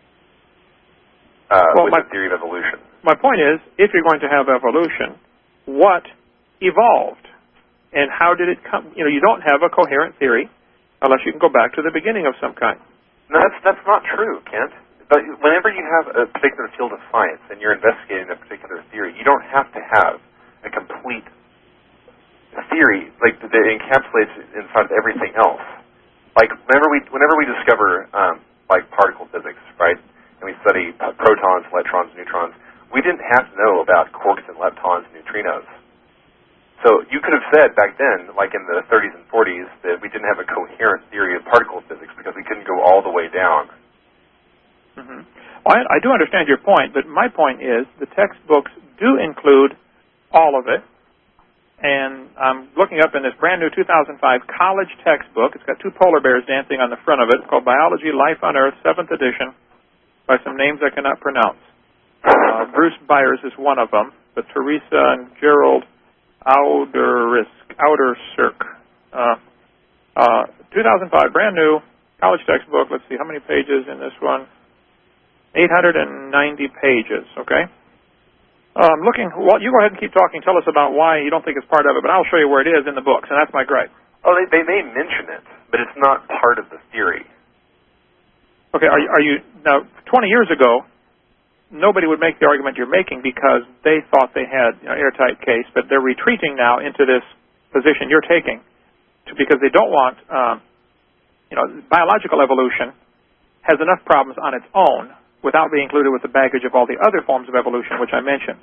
uh, well, with my, the theory of evolution. My point is, if you're going to have evolution, what evolved? And how did it come? You know, you don't have a coherent theory unless you can go back to the beginning of some kind. No, that's that's not true, Kent. But whenever you have a particular field of science and you're investigating a particular theory, you don't have to have a complete theory like that encapsulates inside of everything else. Like whenever we whenever we discover um, like particle physics, right, and we study protons, electrons, neutrons, we didn't have to know about quarks and leptons and neutrinos. So you could have said back then, like in the thirties and forties, that we didn't have a coherent theory of particle physics because we couldn't go all the way down. Mm-hmm. Well, I, I do understand your point, but my point is the textbooks do include all of it. And I'm looking up in this brand new two thousand five college textbook. It's got two polar bears dancing on the front of it. It's called Biology, Life on Earth, seventh edition, by some names I cannot pronounce. Uh, Bruce Byers is one of them, but Teresa and Gerald Ouderrisk, Oudercirk. Uh, uh, two thousand five, brand new college textbook. Let's see, how many pages in this one? eight hundred ninety pages, okay? Um, looking, well, you go ahead and keep talking. Tell us about why you don't think it's part of it, but I'll show you where it is in the books, and that's my gripe. Oh, they, they may mention it, but it's not part of the theory. Okay, are you, are you now, twenty years ago, nobody would make the argument you're making because they thought they had an you know, airtight case, but they're retreating now into this position you're taking to, because they don't want, um, you know, biological evolution has enough problems on its own without being included with the baggage of all the other forms of evolution, which I mentioned.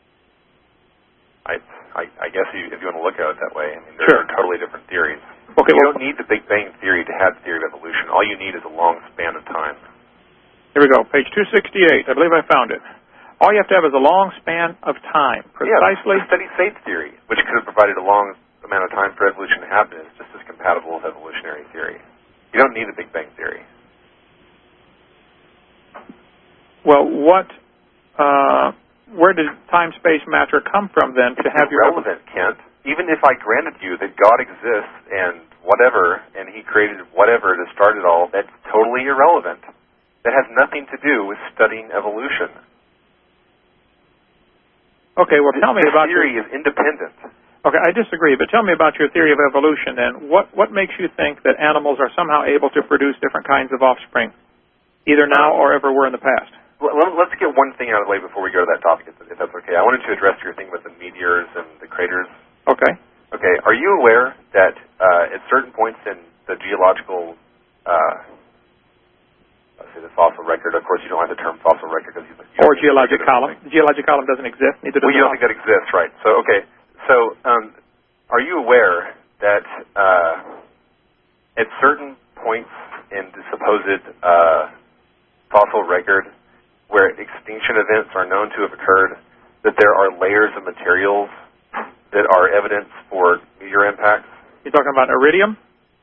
I, I, I guess you, if you want to look at it that way, I mean, sure. they're totally different theories. Okay, you well, don't need the Big Bang Theory to have the theory of evolution. All you need is a long span of time. Here we go, page two sixty-eight. I believe I found it. All you have to have is a long span of time. Precisely. Yeah, the steady state theory, which could have provided a long amount of time for evolution to happen, is just as compatible with evolutionary theory. You don't need a Big Bang Theory. Well, what, uh, where did time, space, matter come from then to it's have your... It's irrelevant, Kent. Even if I granted you that God exists and whatever, and He created whatever to start it all, that's totally irrelevant. That has nothing to do with studying evolution. Okay, well, this, tell me this about theory your... is independent. Okay, I disagree, but tell me about your theory of evolution then. What what makes you think that animals are somehow able to produce different kinds of offspring, either now or ever were in the past? Let's get one thing out of the way before we go to that topic, if that's okay. I wanted to address your thing with the meteors and the craters. Okay. Okay, are you aware that uh, at certain points in the geological, uh, let's say the fossil record, of course you don't have the term fossil record because you, you or geologic column. The geologic column doesn't exist. Neither does well, you don't think that exists, right? So, okay. So, um, are you aware that uh, at certain points in the supposed uh, fossil record where extinction events are known to have occurred, that there are layers of materials that are evidence for meteor impacts? You're talking about iridium?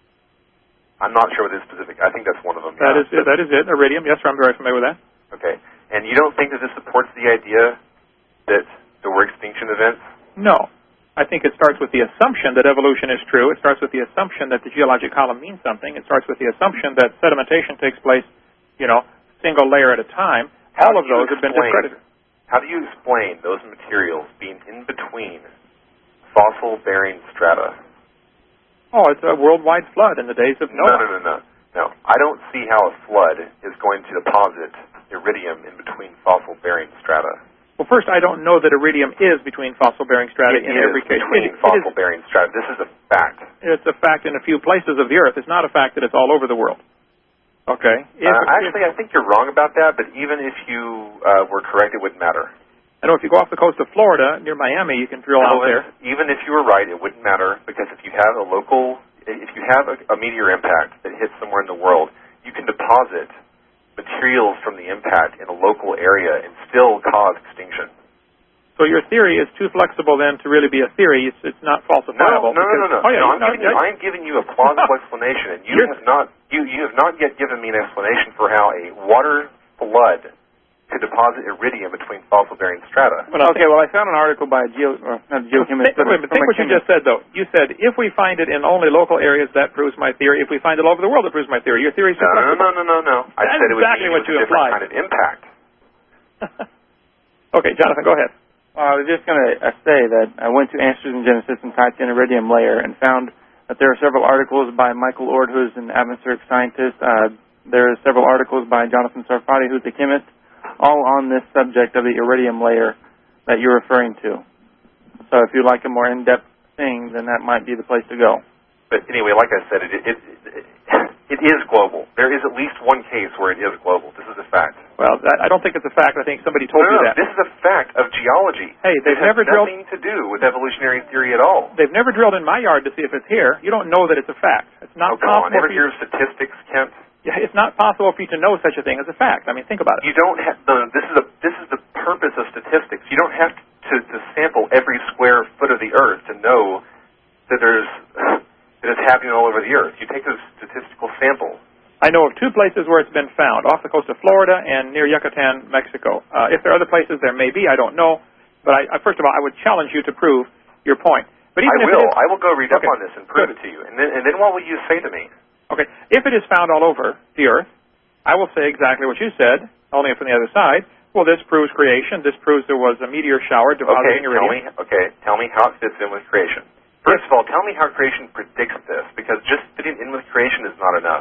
I'm not sure what is specific. I think that's one of them. That yeah. is it. That is it. Iridium. Yes, sir, I'm very familiar with that. Okay. And you don't think that this supports the idea that there were extinction events? No. I think it starts with the assumption that evolution is true. It starts with the assumption that the geologic column means something. It starts with the assumption that sedimentation takes place, you know, single layer at a time. How All of those have been discredited. How do you explain those materials being in between fossil-bearing strata? Oh, it's a worldwide flood in the days of Noah. No, no, no, no. No. I don't see how a flood is going to deposit iridium in between fossil-bearing strata. Well, first, I don't know that iridium is between fossil-bearing strata it in is every case. between It, fossil-bearing strata. This is a fact. It's a fact in a few places of the earth. It's not a fact that it's all over the world. Okay. If, uh, actually, I think you're wrong about that, but even if you uh, were correct, it wouldn't matter. I know if you go off the coast of Florida, near Miami, you can drill no, out there. Even if you were right, it wouldn't matter, because if you have a local, if you have a, a meteor impact that hits somewhere in the world, you can deposit materials from the impact in a local area and still cause extinction. So your theory is too flexible then to really be a theory. It's, it's not falsifiable. No, no, no, no. no. Oh, yeah, no I'm, no, giving yeah. you, I'm giving you a plausible explanation, and you You're, have not you, you have not yet given me an explanation for how a water flood could deposit iridium between fossil-bearing strata. Well, okay, well, I found an article by a geo, uh, not a geochemist, but wait, but think what you just said, though. You said, if we find it in only local areas, that proves my theory. If we find it all over the world, it proves my theory. Your theory is no, no, no, no, no, no. I That's said it would exactly be what with you a different implied. kind of impact. Okay, Jonathan, go ahead. Well, I was just going to uh, say that I went to Answers in Genesis and typed in iridium layer and found that there are several articles by Michael Ord, who's an atmospheric scientist. Uh, there are several articles by Jonathan Sarfati, who's a chemist, all on this subject of the iridium layer that you're referring to. So if you'd like a more in-depth thing, then that might be the place to go. But anyway, like I said, it, it, it, it is global. There is at least one case where it is global. This is a fact. Well, that, I don't think it's a fact. I think somebody told no, you no, that. This is a fact of geology. Hey, they've it never has drilled... nothing to do with evolutionary theory at all. They've never drilled in my yard to see if it's here. You don't know that it's a fact. It's not oh, come possible. on. Ever for hear you... of statistics, Kent? Yeah, it's not possible for you to know such a thing as a fact. I mean, think about it. You don't have... The, this, is a, this is the purpose of statistics. You don't have to, to sample every square foot of the earth to know that there's... that it's happening all over the earth. You take a statistical sample. I know of two places where it's been found, off the coast of Florida and near Yucatan, Mexico. Uh, if there are other places, there may be. I don't know. But I, I, first of all, I would challenge you to prove your point. But even I if will. It is, I will go read okay, up on this and prove good. it to you. And then, and then what will you say to me? Okay. If it is found all over the earth, I will say exactly what you said, only from the other side. Well, this proves creation. This proves there was a meteor shower depositing okay, tell me, iridium. okay, tell me how it fits in with creation. First of all, tell me how creation predicts this, because just fitting in with creation is not enough.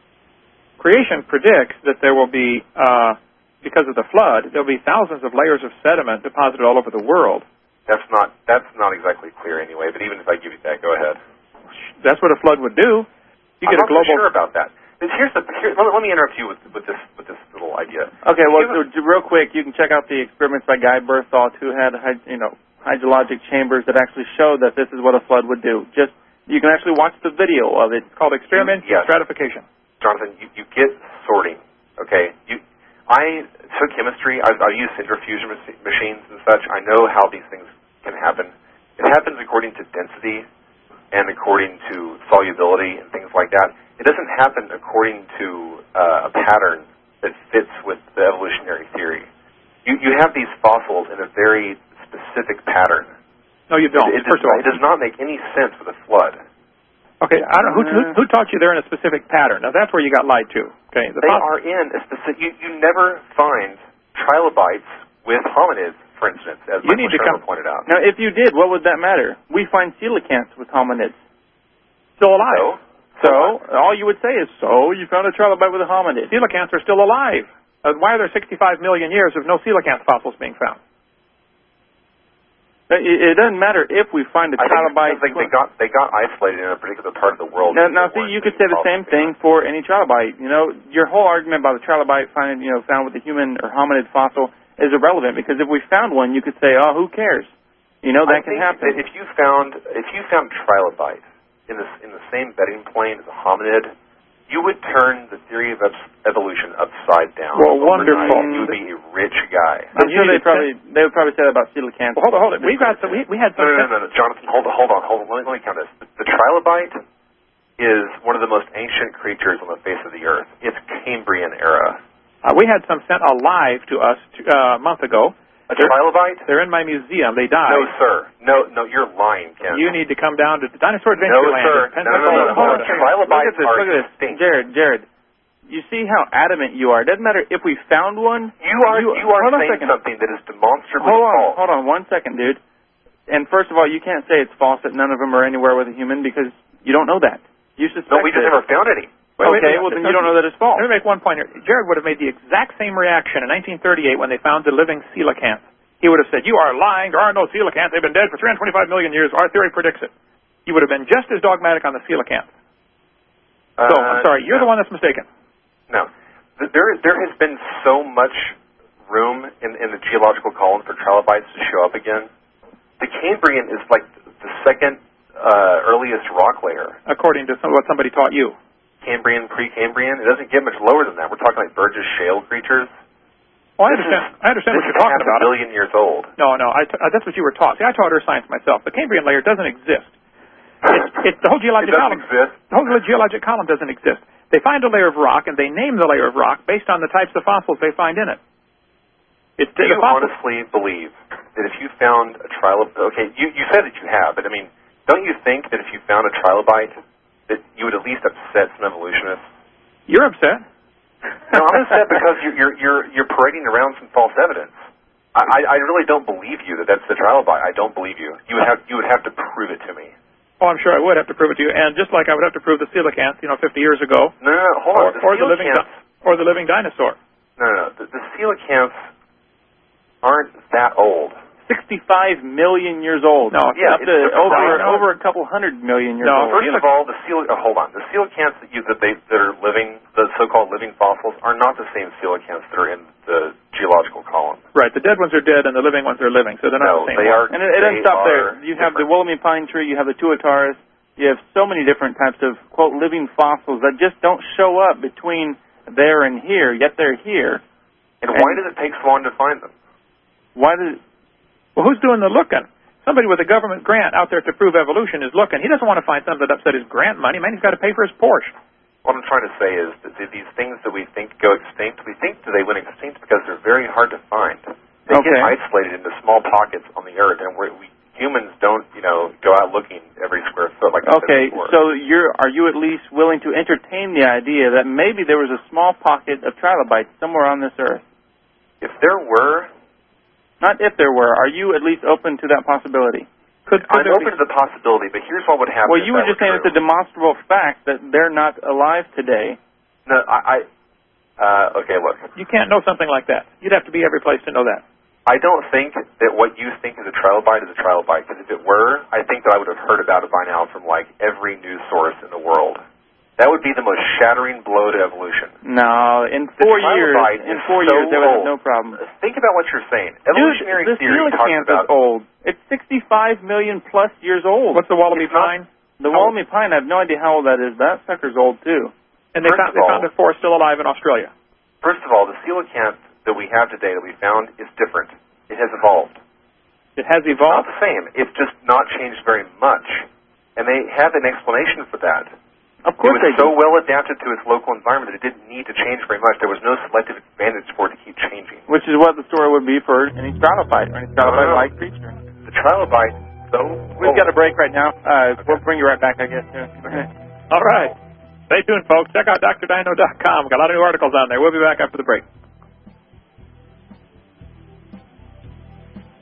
Creation predicts that there will be, uh, because of the flood, there will be thousands of layers of sediment deposited all over the world. That's not that's not exactly clear anyway, but even if I give you that, go ahead. That's what a flood would do. You I'm get not a global... so sure about that. Here's the, here, let, let me interrupt you with, with, this, with this little idea. Okay, well, so, real quick, you can check out the experiments by Guy Berthold, who had, you know, hydrologic chambers that actually show that this is what a flood would do. Just you can actually watch the video of it. It's called experimental yes. stratification. Jonathan, you, you get sorting, okay? You, I took chemistry. I, I use centrifuge machines and such. I know how these things can happen. It happens according to density and according to solubility and things like that. It doesn't happen according to uh, a pattern that fits with the evolutionary theory. You, you have these fossils in a very specific pattern. No, you don't. It, it First does, of all, it does not make any sense with a flood. Okay, I don't know who, who, who taught you they're in a specific pattern. Now that's where you got lied to. Okay, the they are in a specific. You, you never find trilobites with hominids for instance, as You Michael need to Shermer come- pointed out. Now, if you did, what would that matter? We find coelacanths with hominids. Still alive. So, all you would say is, so, you found a trilobite with a hominid. Coelacanths are still alive. Uh, why are there sixty-five million years of no coelacanth fossils being found? It, it doesn't matter if we find a I trilobite. think they, they got they got isolated in a particular part of the world. Now, now see, you could say the same thing for any trilobite. You know, your whole argument about the trilobite finding, you know, found with a human or hominid fossil is irrelevant, because if we found one, you could say, oh, who cares? You know, that I can think happen. that if you found if you found trilobite in the in the same bedding plane as a hominid, you would turn the theory of evolution upside down. Well, wonderful. Overnight. You would be a rich guy. I'm sure they probably they would probably say that about coelacanths. Well, hold on, hold on. We've got some, we, we had some. No, no, no, no, no, Jonathan, hold on, hold on, hold on. Let me, let me count this. The trilobite is one of the most ancient creatures on the face of the earth. It's Cambrian era. Uh, we had some sent alive to us t- uh, a month ago. A trilobite? They're in my museum. They died. No, sir. No, no, you're lying, Ken. You need to come down to the Dinosaur Adventure No, Land. sir. in No, no, no, no. Pensacola, Florida. Trilobites Look at this. are Look at this. extinct. Jared, Jared. You see how adamant you are. It doesn't matter if we found one. You are you, you are saying something that is demonstrably hold on, false. Hold on one second, dude. And first of all, you can't say it's false that none of them are anywhere with a human, because you don't know that. You suspect No, we just it. never found any. Wait, okay, wait, well, wait, then you don't know that it's false. Let me make one point here. Jared would have made the exact same reaction in nineteen thirty-eight when they found the living coelacanth. He would have said, you are lying. There are no coelacanths. They've been dead for three hundred twenty-five million years. Our theory predicts it. He would have been just as dogmatic on the coelacanth. Uh, So, I'm sorry. You're no. the one that's mistaken. No. There, there has been so much room in, in the geological column for trilobites to show up again. The Cambrian is like the second uh, earliest rock layer. According to some, what somebody taught you. Cambrian, pre-Cambrian. It doesn't get much lower than that. We're talking like Burgess Shale creatures. Oh, I This understand. is- I understand what this you're is talking half about. a billion years old. No, no. I t- uh, that's what you were taught. See, I taught earth science myself. The Cambrian layer doesn't exist. It's, it's the whole geologic It doesn't column. exist. The whole geologic column doesn't exist. They find a layer of rock and they name the layer of rock based on the types of fossils they find in it. It's Do the you fossils- honestly believe that if you found a trilobite, okay, you, you said that you have, but I mean, don't you think that if you found a trilobite, that you would at least upset some evolutionists? You're upset. No, I'm upset because you're, you're, you're, you're parading around some false evidence. I, I, I really don't believe you that that's the trilobite. I don't believe you. You would have, you would have to prove it to me. Oh, I'm sure I would have to prove it to you. And just like I would have to prove the coelacanth, you know, fifty years ago. No, no, no, hold or, on. The or the living coelacanths, di- or the living dinosaur. no, no, no. The, the coelacanths aren't that old. sixty-five million years old. No, Yeah, Up it's to just over right. over a couple hundred million years No, old. First of all, the coel- oh, hold on. The coelacanths that you that they that are living, the so-called living fossils, are not the same coelacanths that are in the geological column. Right. The dead ones are dead and the living ones are living, so they're not No, the same they ones. are. And it, it doesn't they stop are there. You have the different. Wollemi pine tree, you have the Tuataris, you have so many different types of, quote, living fossils that just don't show up between there and here, yet they're here. And why does it take so long to find them? Why does Well, who's doing the looking? Somebody with a government grant out there to prove evolution is looking. He doesn't want to find something that upset his grant money. Man, he's got to pay for his Porsche. What I'm trying to say is that th- these things that we think go extinct, we think that they went extinct because they're very hard to find. They Okay. get isolated into small pockets on the earth, and we're, we humans don't, you know, go out looking every square foot like I Okay, said before. so you're are you at least willing to entertain the idea that maybe there was a small pocket of trilobites somewhere on this earth? If there were, Not if there were. Are you at least open to that possibility? Could, could I'm there open be- to the possibility, but here's what would happen. Well, if you were that just saying true. it's a demonstrable fact that they're not alive today. No, I, I uh, okay, look. You can't know something like that. You'd have to be every place to know that. I don't think that what you think is a trilobite is a trilobite, because if it were, I think that I would have heard about it by now from, like, every news source in the world. That would be the most shattering blow to evolution. No, in four The years, trilobite in is four so years, there was old. no problem. Think about what you're saying. Dude, Evolutionary the theory talks coelacanth about... is old. It's sixty-five million plus years old. What's the Wallaby It's not- pine? The Wollemi pine, I have no idea how old that is. That sucker's old, too. And they First found, of they all- found a forest still alive in Australia. First of all, the coelacanth that we have today that we found is different. It has evolved. It has It's not evolved. the same. It's just not changed very much. And they have an explanation for that. Of course it they was so do. well adapted to its local environment that it didn't need to change very much. There was no selective advantage for it to keep changing. Which is what the story would be for any trilobite or any trilobite-like creature. The trilobite, though... We've got a break right now. Uh, We'll bring you right back, I guess. Yeah. All right. Stay tuned, folks. Check out D R dino dot com. We've got a lot of new articles on there. We'll be back after the break.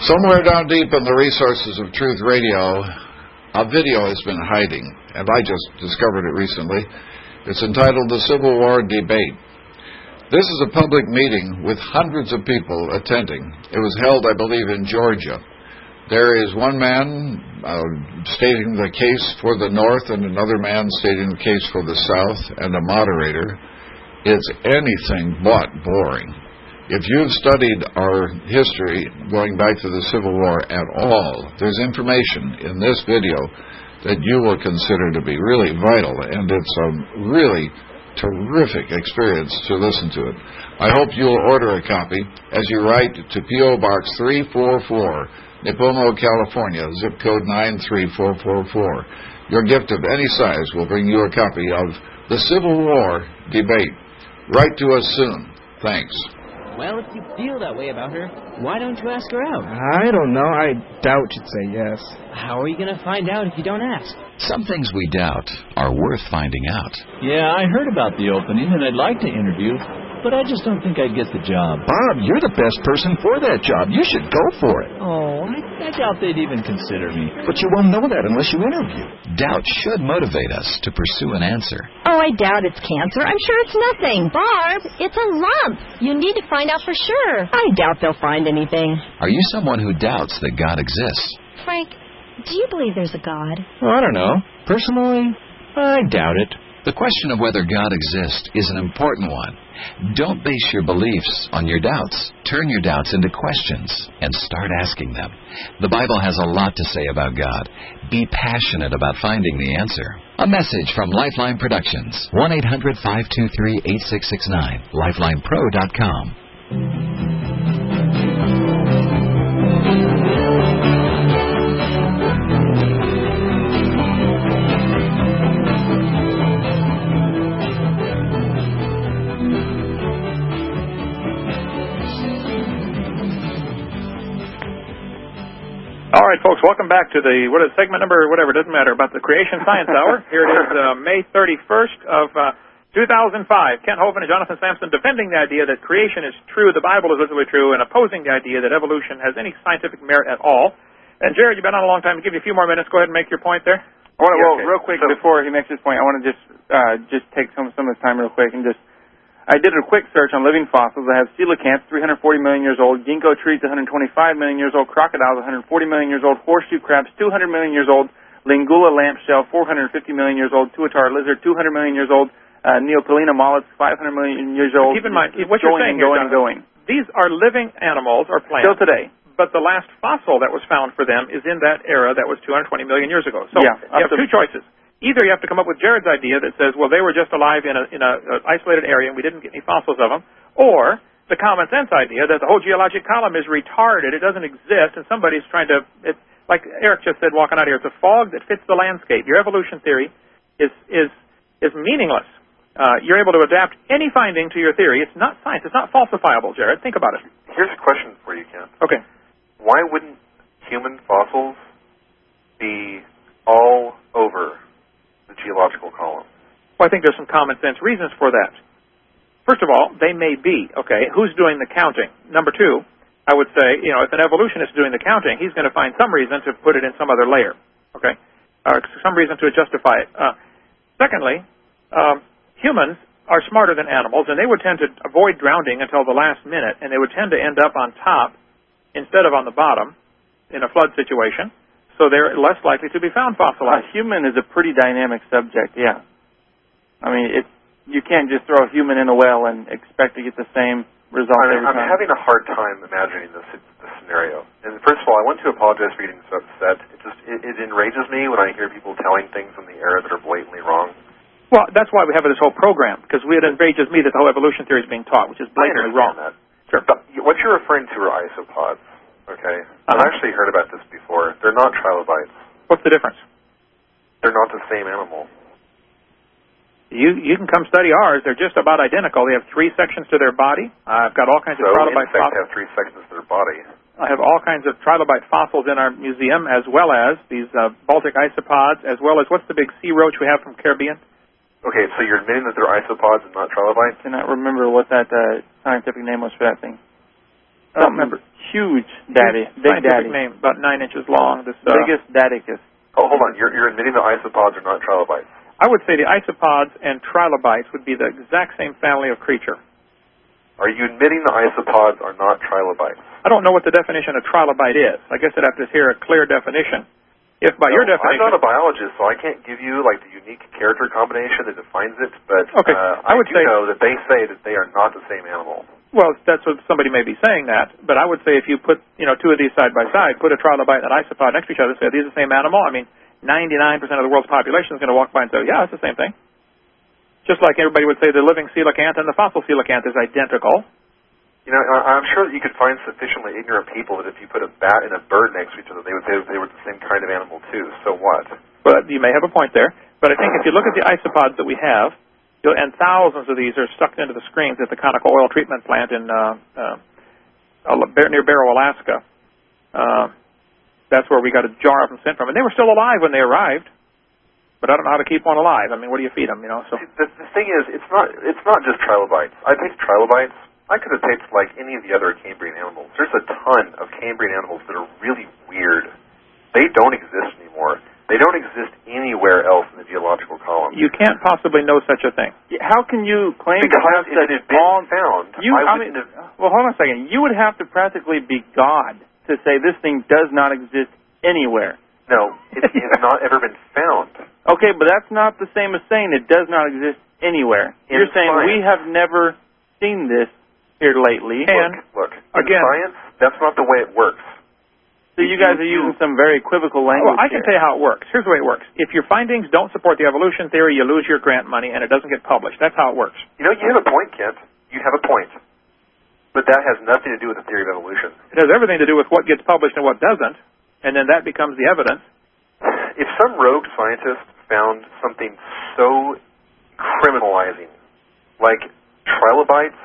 Somewhere down deep in the resources of Truth Radio, a video has been hiding, and I just discovered it recently. It's entitled The Civil War Debate. This is a public meeting with hundreds of people attending. It was held, I believe, in Georgia. There is one man uh, stating the case for the North and another man stating the case for the South and a moderator. It's anything but boring. If you've studied our history going back to the Civil War at all, there's information in this video that you will consider to be really vital, and it's a really terrific experience to listen to it. I hope you'll order a copy as you write to P O. Box three four four, Nipomo, California, zip code nine three four four four. Your gift of any size will bring you a copy of The Civil War Debate. Write to us soon. Thanks. Well, if you feel that way about her, why don't you ask her out? I don't know. I doubt she'd say yes. How are you going to find out if you don't ask? Some things we doubt are worth finding out. Yeah, I heard about the opening, and I'd like to interview, but I just don't think I'd get the job. Bob, you're the best person for that job. You should go for it. Oh, I, I doubt they'd even consider me. But you won't know that unless you interview. Doubt should motivate us to pursue an answer. Oh, I doubt it's cancer. I'm sure it's nothing. Barb, it's a lump. You need to find out for sure. I doubt they'll find anything. Are you someone who doubts that God exists? Frank, do you believe there's a God? Well, I don't know. Personally, I doubt it. The question of whether God exists is an important one. Don't base your beliefs on your doubts. Turn your doubts into questions and start asking them. The Bible has a lot to say about God. Be passionate about finding the answer. A message from Lifeline Productions. one eight hundred five two three eight six six nine. lifeline pro dot com. All right, folks, welcome back to the, what is segment number, whatever, doesn't matter, about the Creation Science Hour. Here it is, uh, May thirty-first of uh, two thousand five. Kent Hovind and Jonathan Sampson defending the idea that creation is true, the Bible is literally true, and opposing the idea that evolution has any scientific merit at all. And, Jared, you've been on a long time. To give you a few more minutes, go ahead and make your point there. I want to, yeah, well, okay. real quick, so, before he makes his point, I want to just uh, just take some, some of his time real quick and just, I did a quick search on living fossils. I have coelacanths, three hundred forty million years old, ginkgo trees, one hundred twenty-five million years old, crocodiles, one hundred forty million years old, horseshoe crabs, two hundred million years old, lingula lamp shell, four hundred fifty million years old, tuatara lizard, two hundred million years old, uh, neopilina mollusk, five hundred million years old. Keep in mind, what you're saying here, going and going. These are living animals or plants. Still today. But the last fossil that was found for them is in that era that was two hundred twenty million years ago. So yeah, you have two choices. Either you have to come up with Jared's idea that says, well, they were just alive in a in a, a isolated area and we didn't get any fossils of them, or the common sense idea that the whole geologic column is retarded, it doesn't exist, and somebody's trying to, it's like Eric just said walking out here, it's a fog that fits the landscape. Your evolution theory is is is meaningless. Uh, you're able to adapt any finding to your theory. It's not science. It's not falsifiable, Jared. Think about it. Here's a question for you, Ken. Okay. Why wouldn't human fossils be all over the geological column? Well, I think there's some common sense reasons for that. First of all, they may be, okay, who's doing the counting? Number two, I would say, you know, if an evolutionist is doing the counting, he's going to find some reason to put it in some other layer, okay, or some reason to justify it. Uh, secondly, um, humans are smarter than animals, and they would tend to avoid drowning until the last minute, and they would tend to end up on top instead of on the bottom in a flood situation. So they're less likely to be found fossilized. A human is a pretty dynamic subject, yeah. I mean, it, you can't just throw a human in a well and expect to get the same result I'm, every I'm time. having a hard time imagining this, this scenario. And first of all, I want to apologize for getting so upset. It just it, it enrages me when I hear people telling things in the air that are blatantly wrong. Well, that's why we have this whole program, because it enrages me that the whole evolution theory is being taught, which is blatantly wrong. That. Sure. But what you're referring to are isopods. Okay. Uh-huh. I've actually heard about this before. They're not trilobites. What's the difference? They're not the same animal. You you can come study ours. They're just about identical. They have three sections to their body. I've got all kinds so of trilobite fossils. They have three sections to their body. I have all kinds of trilobite fossils in our museum, as well as these uh, Baltic isopods, as well as, what's the big sea roach we have from Caribbean? Okay, so you're admitting that they're isopods and not trilobites? I cannot remember what that uh, scientific name was for that thing. I don't remember. Huge daddy. Big daddy. Name, about nine inches long. This uh, Biggest daddicus. Oh, hold on. You're, you're admitting the isopods are not trilobites? I would say the isopods and trilobites would be the exact same family of creature. Are you admitting the isopods are not trilobites? I don't know what the definition of trilobite is. I guess I'd have to hear a clear definition. If by no, your definition... I'm not a biologist, so I can't give you like the unique character combination that defines it, but okay. uh, I, would I do say, know that they say that they are not the same animal. Well, that's what somebody may be saying that, but I would say if you put, you know, two of these side by side, put a trilobite and an isopod next to each other, say, are these the same animal? I mean, ninety-nine percent of the world's population is going to walk by and say, yeah, it's the same thing. Just like everybody would say the living coelacanth and the fossil coelacanth is identical. You know, I'm sure that you could find sufficiently ignorant people that if you put a bat and a bird next to each other, they would say they were the same kind of animal, too. So what? But you may have a point there. But I think if you look at the isopods that we have, you'll, and thousands of these are stuck into the screens at the Conoco Oil Treatment Plant in uh, uh, near Barrow, Alaska. Uh, that's where we got a jar of them sent from. And they were still alive when they arrived. But I don't know how to keep one alive. I mean, what do you feed them, you know? So the, the thing is, it's not it's not just trilobites. I picked trilobites. I could have picked like any of the other Cambrian animals. There's a ton of Cambrian animals that are really weird. They don't exist anymore. They don't exist anywhere else in the geological column. You can't possibly know such a thing. How can you claim because to have if such it had been long found? You, I, I mean, have, well, hold on a second. You would have to practically be God to say this thing does not exist anywhere. No, it has not ever been found. Okay, but that's not the same as saying it does not exist anywhere. In You're saying science. we have never seen this here lately. And look, look again, in science, that's not the way it works. So you guys are using some very equivocal language. Well, I can here. tell you how it works. Here's the way it works. If your findings don't support the evolution theory, you lose your grant money and it doesn't get published. That's how it works. You know, you have a point, Kent. You have a point. But that has nothing to do with the theory of evolution. It has everything to do with what gets published and what doesn't, and then that becomes the evidence. If some rogue scientist found something so criminalizing, like trilobites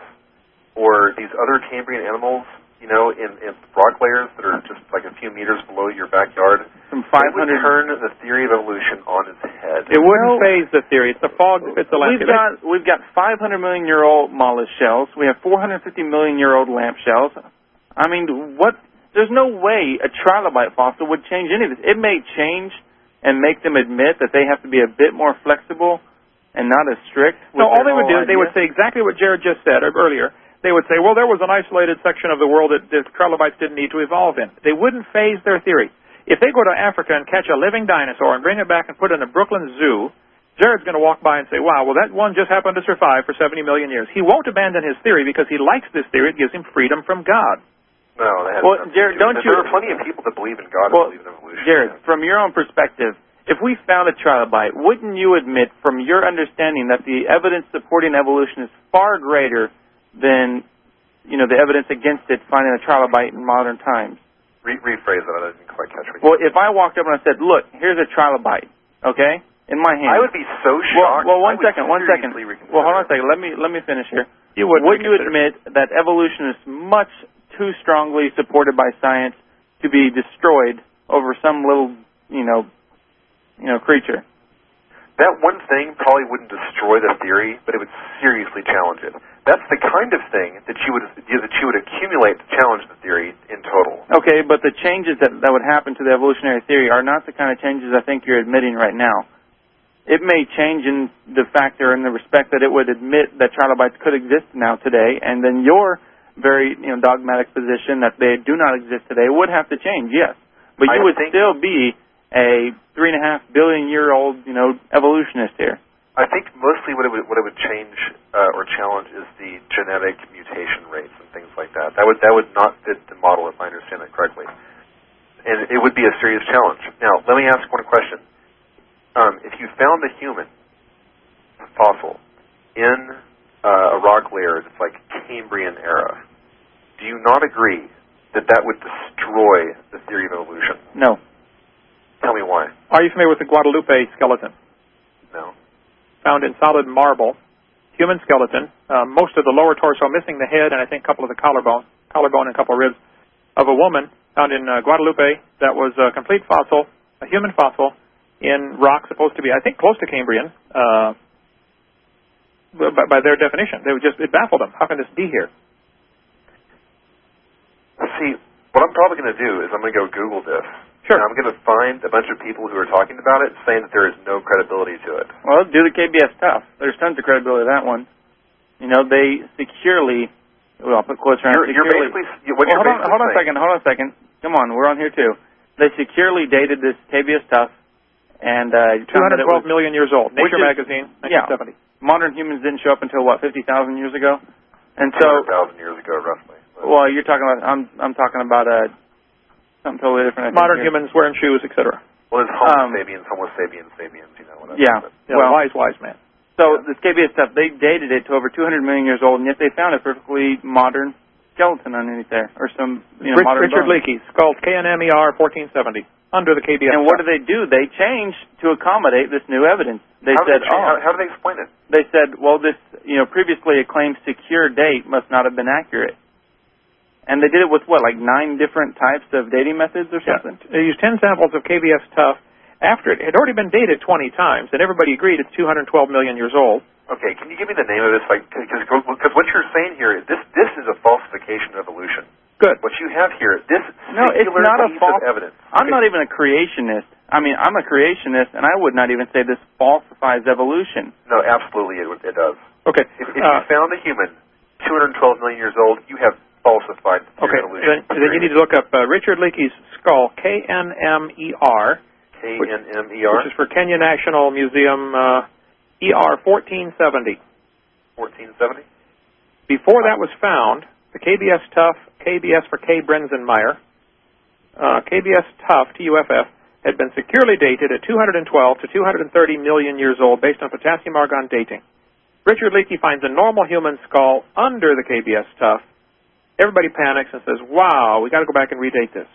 or these other Cambrian animals, you know, in, in rock layers that are just like a few meters below your backyard, Some five hundred it would turn the theory of evolution on its head. It wouldn't phase the theory. It's the fog that fits the We've landscape. got we've got five hundred million year old mollusk shells. We have four hundred fifty million year old lamp shells. I mean, what? There's no way a trilobite fossil would change any of this. It may change and make them admit that they have to be a bit more flexible and not as strict. No, all they would do, idea. they would say exactly what Jared just said earlier. They would say, well, there was an isolated section of the world that the trilobites didn't need to evolve in. They wouldn't phase their theory. If they go to Africa and catch a living dinosaur and bring it back and put it in the Brooklyn Zoo, Jared's going to walk by and say, wow, well, that one just happened to survive for seventy million years. He won't abandon his theory because he likes this theory. It gives him freedom from God. No, that has well, nothing Jared, to do don't with it. you? There are plenty of people that believe in God well, and believe in evolution. Jared, from your own perspective, if we found a trilobite, wouldn't you admit, from your understanding, that the evidence supporting evolution is far greater than, you know, the evidence against it finding a trilobite in modern times? Re- rephrase that. I didn't quite catch what you Well, if I walked up and I said, "Look, here's a trilobite," okay, in my hand, I would be so shocked. Well, well one I would second, one second. reconsider. Well, hold on a second. Let me let me finish here. You would Wouldn't you admit that evolution is much too strongly supported by science to be destroyed over some little, you know, you know, creature? That one thing probably wouldn't destroy the theory, but it would seriously challenge it. That's the kind of thing that you would that you would accumulate to challenge the theory in total. Okay, but the changes that, that would happen to the evolutionary theory are not the kind of changes I think you're admitting right now. It may change in the factor in the respect that it would admit that trilobites could exist now today, and then your very you know dogmatic position that they do not exist today would have to change, yes. But you I would think, still be a three and a half billion year old, you know, evolutionist here. I think mostly what it would what it would change uh, or challenge is the genetic mutation rates and things like that. That would that would not fit the model if I understand it correctly, and it would be a serious challenge. Now, let me ask one question: um, if you found a human fossil in uh, a rock layer that's like Cambrian era, do you not agree that that would destroy the theory of evolution? No. Tell me why. Are you familiar with the Guadalupe skeleton? No. Found in solid marble, human skeleton, uh, most of the lower torso, missing the head, and I think a couple of the collarbone, collarbone and a couple of ribs, of a woman found in uh, Guadalupe that was a complete fossil, a human fossil, in rock supposed to be, I think, close to Cambrian, uh, by, by their definition. They would just, it baffled them. How can this be here? what I'm probably going to do is I'm going to go Google this. Sure. And I'm going to find a bunch of people who are talking about it saying that there is no credibility to it. Well, do the K B S stuff. There's tons of credibility to that one. You know, they securely, well, I'll put quotes around You're, you're securely. basically, what well, you're hold on, basically hold on a saying. second, hold on a second. Come on, we're on here too. They securely dated this K B S stuff, and uh, two hundred twelve was, million years old. Nature is, magazine, nineteen seventy. Yeah, modern humans didn't show up until what, fifty thousand years ago, and so two hundred thousand years ago, roughly. But. Well, you're talking about. I'm I'm talking about uh, something totally different. I think, modern here. humans wearing shoes, et cetera. Well, it's Homo Um, sapiens, Homo sapiens, sapiens, you know. Whatever. Yeah. But, yeah well, wise, wise man. So this K B S stuff, they dated it to over two hundred million years old, and yet they found a perfectly modern skeleton underneath there, or some you know Rich, modern Richard bones. Leakey, skull K N M E R fourteen seventy, under the K B S. And what do they do? They changed to accommodate this new evidence. They how said, do they, oh, how, how do they explain it? They said, well, this you know previously acclaimed secure date must not have been accurate. And they did it with what, like nine different types of dating methods or something? Yeah. They used ten samples of K B S Tough after it had already been dated twenty times, and everybody agreed it's two hundred twelve million years old. Okay, can you give me the name of this? Like, because what you're saying here, this this is a falsification of evolution. Good. What you have here, this no, it's singular not a piece false of evidence. I'm okay. not even a creationist. I mean, I'm a creationist, and I would not even say this falsifies evolution. No, absolutely, it, it does. Okay. If, if uh, you found a human two hundred twelve million years old, you have falsified the okay. evolution. Then, then you need to look up uh, Richard Leakey's skull, K N M E R. K N M E R? Which is for Kenya National Museum, uh, E R fourteen seventy. fourteen seventy? Before that was found, the K B S Tough, K B S for K. Brenzenmeyer, uh, K B S Tough, T U F F, had been securely dated at two hundred twelve to two hundred thirty million years old based on potassium-argon dating. Richard Leakey finds a normal human skull under the K B S Tough. Everybody panics and says, wow, we got to go back and redate this.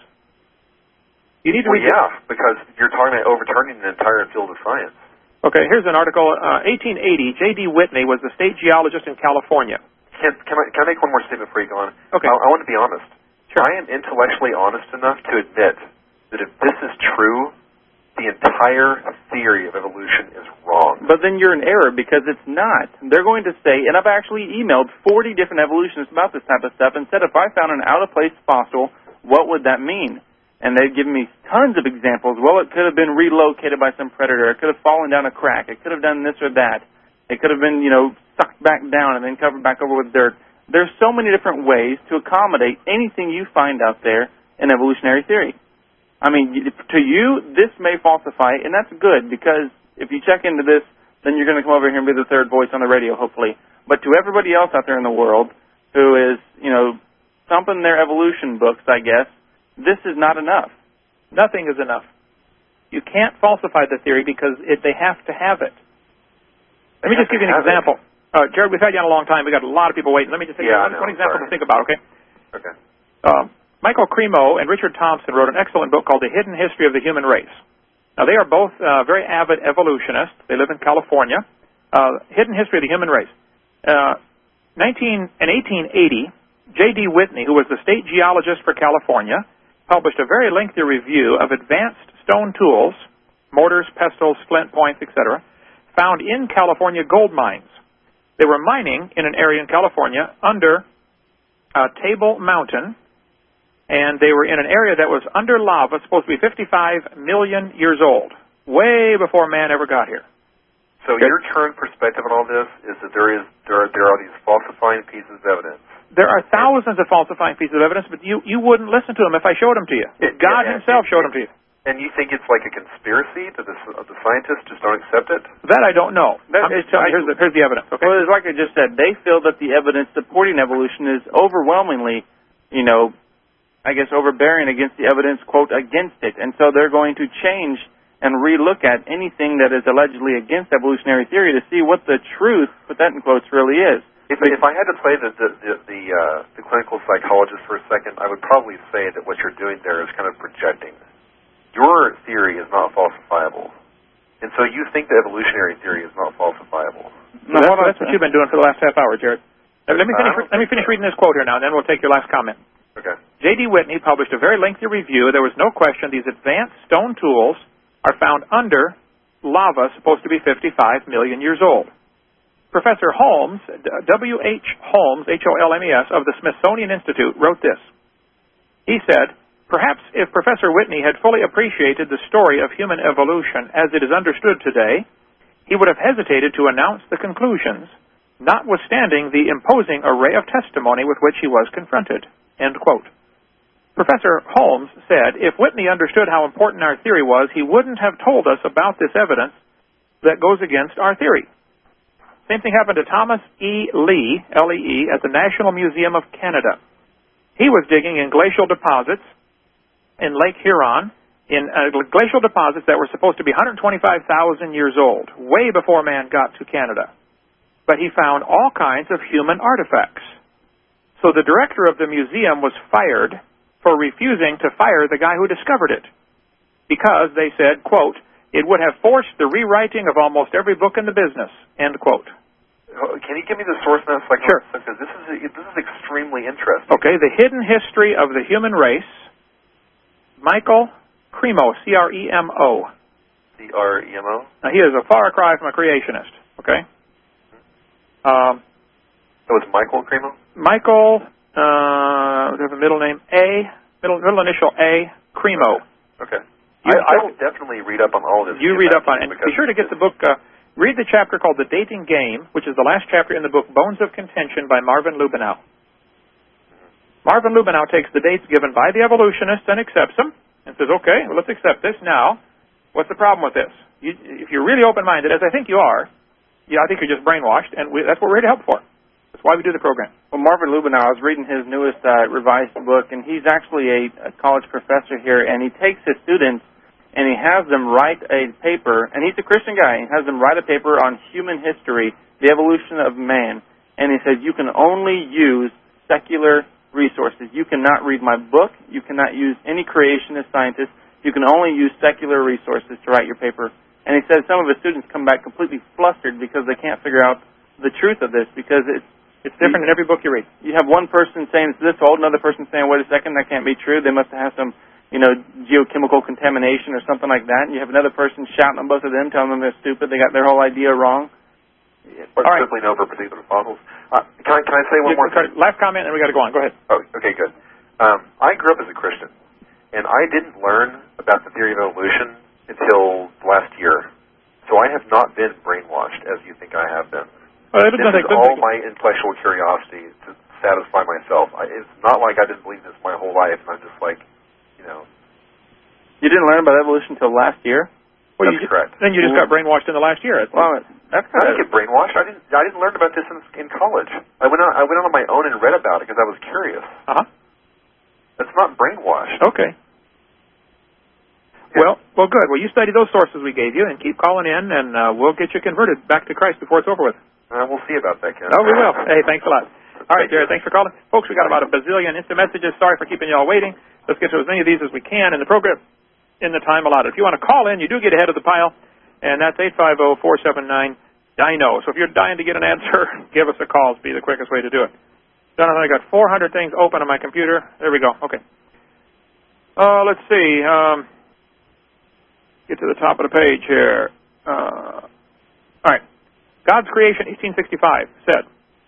You need to well, read yeah, because you're talking about overturning the entire field of science. Okay, here's an article. Uh, eighteen eighty, J D Whitney was the state geologist in California. Can, can, I, can I make one more statement before you go on? Okay. I, I want to be honest. Sure. I am intellectually honest enough to admit that if this is true, the entire theory of evolution is wrong. But then you're in error because it's not. They're going to say, and I've actually emailed forty different evolutionists about this type of stuff and said if I found an out-of-place fossil, what would that mean? And they've given me tons of examples. Well, it could have been relocated by some predator. It could have fallen down a crack. It could have done this or that. It could have been, you know, sucked back down and then covered back over with dirt. There's so many different ways to accommodate anything you find out there in evolutionary theory. I mean, to you, this may falsify, and that's good because if you check into this, then you're going to come over here and be the third voice on the radio, hopefully. But to everybody else out there in the world who is, you know, thumping their evolution books, I guess, this is not enough. Nothing is enough. You can't falsify the theory because it, they have to have it. Let me just give you an example. Uh, Jared, we've had you on a long time. We've got a lot of people waiting. Let me just give yeah, you one, one example sorry. to think about, okay? Okay. Um, Michael Cremo and Richard Thompson wrote an excellent book called The Hidden History of the Human Race. Now, they are both uh, very avid evolutionists. They live in California. Uh, Hidden History of the Human Race. Uh, nineteen, in eighteen eighty, J D Whitney, who was the state geologist for California, published a very lengthy review of advanced stone tools, mortars, pestles, flint points, et cetera, found in California gold mines. They were mining in an area in California under uh, Table Mountain, and they were in an area that was under lava, supposed to be fifty-five million years old, way before man ever got here. So okay. Your current perspective on all this is that there is there are, there are these falsifying pieces of evidence. There are thousands of falsifying pieces of evidence, but you, you wouldn't listen to them if I showed them to you. If God yeah, himself it, showed it, them to you. And you think it's like a conspiracy that the, the scientists just don't accept it? That I don't know. That, I'm just telling you, here's the, here's the evidence. Okay? Well, it's like I just said, they feel that the evidence supporting evolution is overwhelmingly, you know, I guess overbearing against the evidence, quote, against it. And so they're going to change and relook at anything that is allegedly against evolutionary theory to see what the truth, put that in quotes, really is. If, if I had to play the the the, the, uh, the clinical psychologist for a second, I would probably say that what you're doing there is kind of projecting. Your theory is not falsifiable, and so you think the evolutionary theory is not falsifiable. No, that's, that's what you've been doing for the last half hour, Jared. Let me finish. Let me finish reading this quote here now, and then we'll take your last comment. Okay. J D Whitney published a very lengthy review. There was no question these advanced stone tools are found under lava supposed to be fifty-five million years old. Professor Holmes, W H Holmes, H O L M E S, of the Smithsonian Institute, wrote this. He said, perhaps if Professor Whitney had fully appreciated the story of human evolution as it is understood today, he would have hesitated to announce the conclusions, notwithstanding the imposing array of testimony with which he was confronted. End quote. Professor Holmes said, if Whitney understood how important our theory was, he wouldn't have told us about this evidence that goes against our theory. Same thing happened to Thomas E. Lee, L E E, at the National Museum of Canada. He was digging in glacial deposits in Lake Huron, in uh, glacial deposits that were supposed to be one hundred twenty-five thousand years old, way before man got to Canada. But he found all kinds of human artifacts. So the director of the museum was fired for refusing to fire the guy who discovered it, because they said, quote, it would have forced the rewriting of almost every book in the business, end quote. Can you give me the source now? So I can sure. Because this is, this is extremely interesting. Okay, The Hidden History of the Human Race, Michael Cremo, C R E M O. C R E M O? Now, he is a far cry from a creationist, okay? Um, that was Michael Cremo? Michael, uh, there's a middle name, A, middle, middle initial A, Cremo. Okay. I, I will definitely read up on all this. You read up on it. And be sure to get the book, uh, read the chapter called The Dating Game, which is the last chapter in the book Bones of Contention by Marvin Lubenow. Mm-hmm. Marvin Lubenow takes the dates given by the evolutionists and accepts them and says, okay, well, let's accept this now. What's the problem with this? You, if you're really open-minded, as I think you are, yeah, I think you're just brainwashed, and we, that's what we're here to help for. That's why we do the program. Well, Marvin Lubenow, I was reading his newest uh, revised book, and he's actually a, a college professor here, and he takes his students and he has them write a paper, and he's a Christian guy, he has them write a paper on human history, the evolution of man, and he says you can only use secular resources. You cannot read my book, you cannot use any creationist scientist, you can only use secular resources to write your paper. And he says some of his students come back completely flustered because they can't figure out the truth of this, because it's It's different in every book you read. You have one person saying it's this old, another person saying, wait a second, that can't be true. They must have had some, you know, geochemical contamination or something like that. And you have another person shouting on both of them, telling them they're stupid. They got their whole idea wrong. Or All right. simply no for particular fossils. Uh, can, I, can I say one you, more thing? Last comment, and we got to go on. Go ahead. Oh, okay, good. Um, I grew up as a Christian, and I didn't learn about the theory of evolution until last year. So I have not been brainwashed as you think I have been. Well, this is all my intellectual curiosity to satisfy myself. I, it's not like I didn't believe this my whole life, and I'm just like, you know. You didn't learn about evolution until last year? Well, that's you, correct. Then you just got brainwashed in the last year. Well, that's I didn't get brainwashed. I didn't. I didn't learn about this in, in college. I went on. I went on my own and read about it because I was curious. Uh huh. That's not brainwashed. Okay. Well, well, good. Well, you study those sources we gave you, and keep calling in, and uh, we'll get you converted back to Christ before it's over with. Uh, we'll see about that, Ken. Oh, we will. Hey, thanks a lot. All right, Jared, thanks for calling. Folks, we got about a bazillion instant messages. Sorry for keeping you all waiting. Let's get to as many of these as we can in the program in the time allotted. If you want to call in, you do get ahead of the pile, and that's eight five zero, four seven nine, D I N O. So if you're dying to get an answer, give us a call. It'll be the quickest way to do it. Jonathan, I got four hundred things open on my computer. There we go. Okay. Uh, let's see. Um, get to the top of the page here. Uh, all right. God's Creation, eighteen sixty-five, said,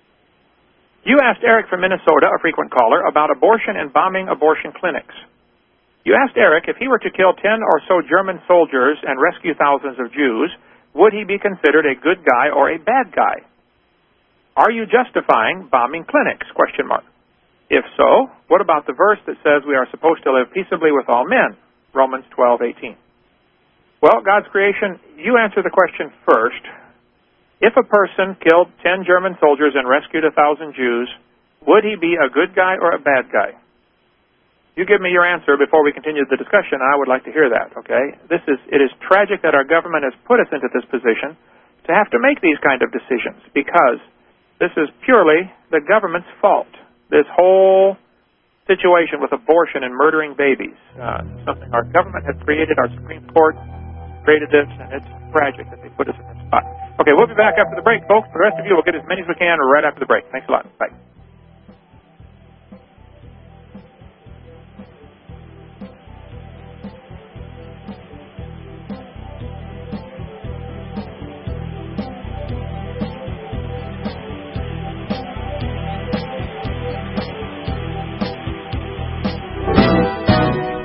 you asked Eric from Minnesota, a frequent caller, about abortion and bombing abortion clinics. You asked Eric if he were to kill ten or so German soldiers and rescue thousands of Jews, would he be considered a good guy or a bad guy? Are you justifying bombing clinics? Question mark. If so, what about the verse that says we are supposed to live peaceably with all men? Romans twelve eighteen. Well, God's Creation, you answer the question first. If a person killed ten German soldiers and rescued a thousand Jews, would he be a good guy or a bad guy? You give me your answer before we continue the discussion, and I would like to hear that, okay? This is, it is tragic that our government has put us into this position to have to make these kind of decisions, because this is purely the government's fault. This whole situation with abortion and murdering babies, uh, something our government has created, our Supreme Court created this, and it's tragic that they put us in this spot. Okay, we'll be back after the break, folks. The rest of you will get as many as we can right after the break. Thanks a lot. Bye.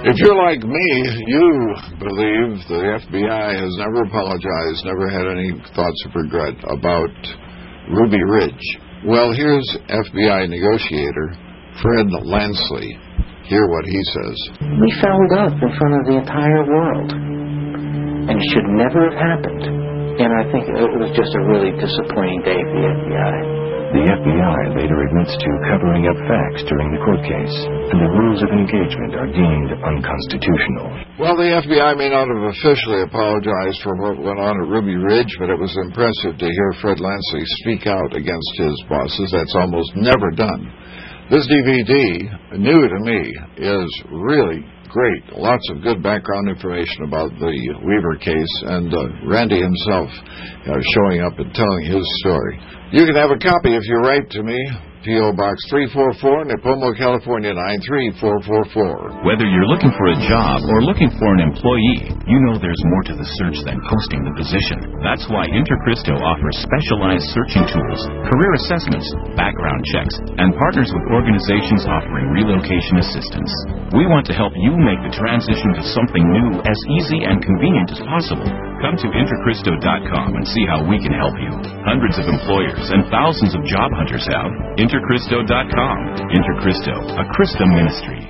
If you're like me, you believe the F B I has never apologized, never had any thoughts of regret about Ruby Ridge. Well, here's F B I negotiator Fred Lansley. Hear what he says. We fouled up in front of the entire world, and it should never have happened. And I think it was just a really disappointing day for the F B I. The F B I later admits to covering up facts during the court case, and the rules of engagement are deemed unconstitutional. Well, the F B I may not have officially apologized for what went on at Ruby Ridge, but it was impressive to hear Fred Lansley speak out against his bosses. That's almost never done. This D V D, new to me, is really great. Lots of good background information about the Weaver case, and uh, Randy himself uh, showing up and telling his story. You can have a copy if you write to me. P O. Box three forty-four, Nipomo, California, nine three four four four. Whether you're looking for a job or looking for an employee, you know there's more to the search than posting the position. That's why InterCristo offers specialized searching tools, career assessments, background checks, and partners with organizations offering relocation assistance. We want to help you make the transition to something new as easy and convenient as possible. Come to Intercristo dot com and see how we can help you. Hundreds of employers and thousands of job hunters have Intercristo dot com. Intercristo, a Christa ministry.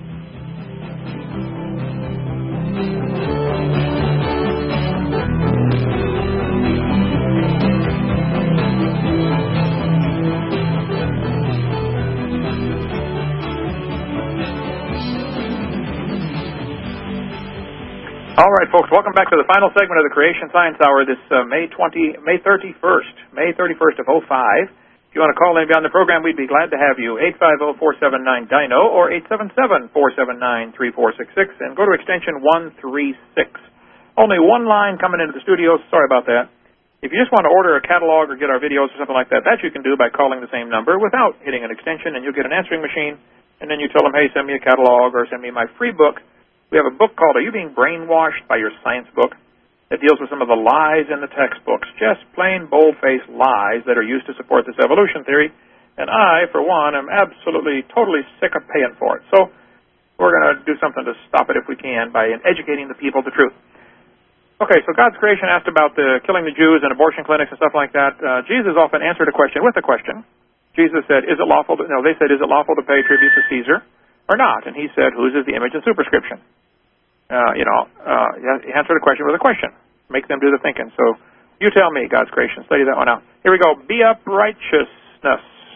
All right, folks, welcome back to the final segment of the Creation Science Hour this uh, May twentieth, May thirty-first, May thirty-first of oh five. If you want to call in beyond the program, we'd be glad to have you. eight five zero, four seven nine, D I N O or eight seven seven, four seven nine, three four six six and go to extension one three six. Only one line coming into the studio. Sorry about that. If you just want to order a catalog or get our videos or something like that, that you can do by calling the same number without hitting an extension, and you'll get an answering machine, and then you tell them, hey, send me a catalog or send me my free book. We have a book called Are You Being Brainwashed by Your Science Book? It deals with some of the lies in the textbooks, just plain bold-faced lies that are used to support this evolution theory. And I, for one, am absolutely, totally sick of paying for it. So we're going to do something to stop it if we can by educating the people the truth. Okay, so God's creation asked about the killing the Jews and abortion clinics and stuff like that. Uh, Jesus often answered a question with a question. Jesus said, is it lawful to, no, they said, is it lawful to pay tribute to Caesar or not? And he said, whose is the image and superscription? Uh, you know, uh, he answered a question with a question. Make them do the thinking. So you tell me, God's creation. Study that one out. Here we go. Be up righteousness.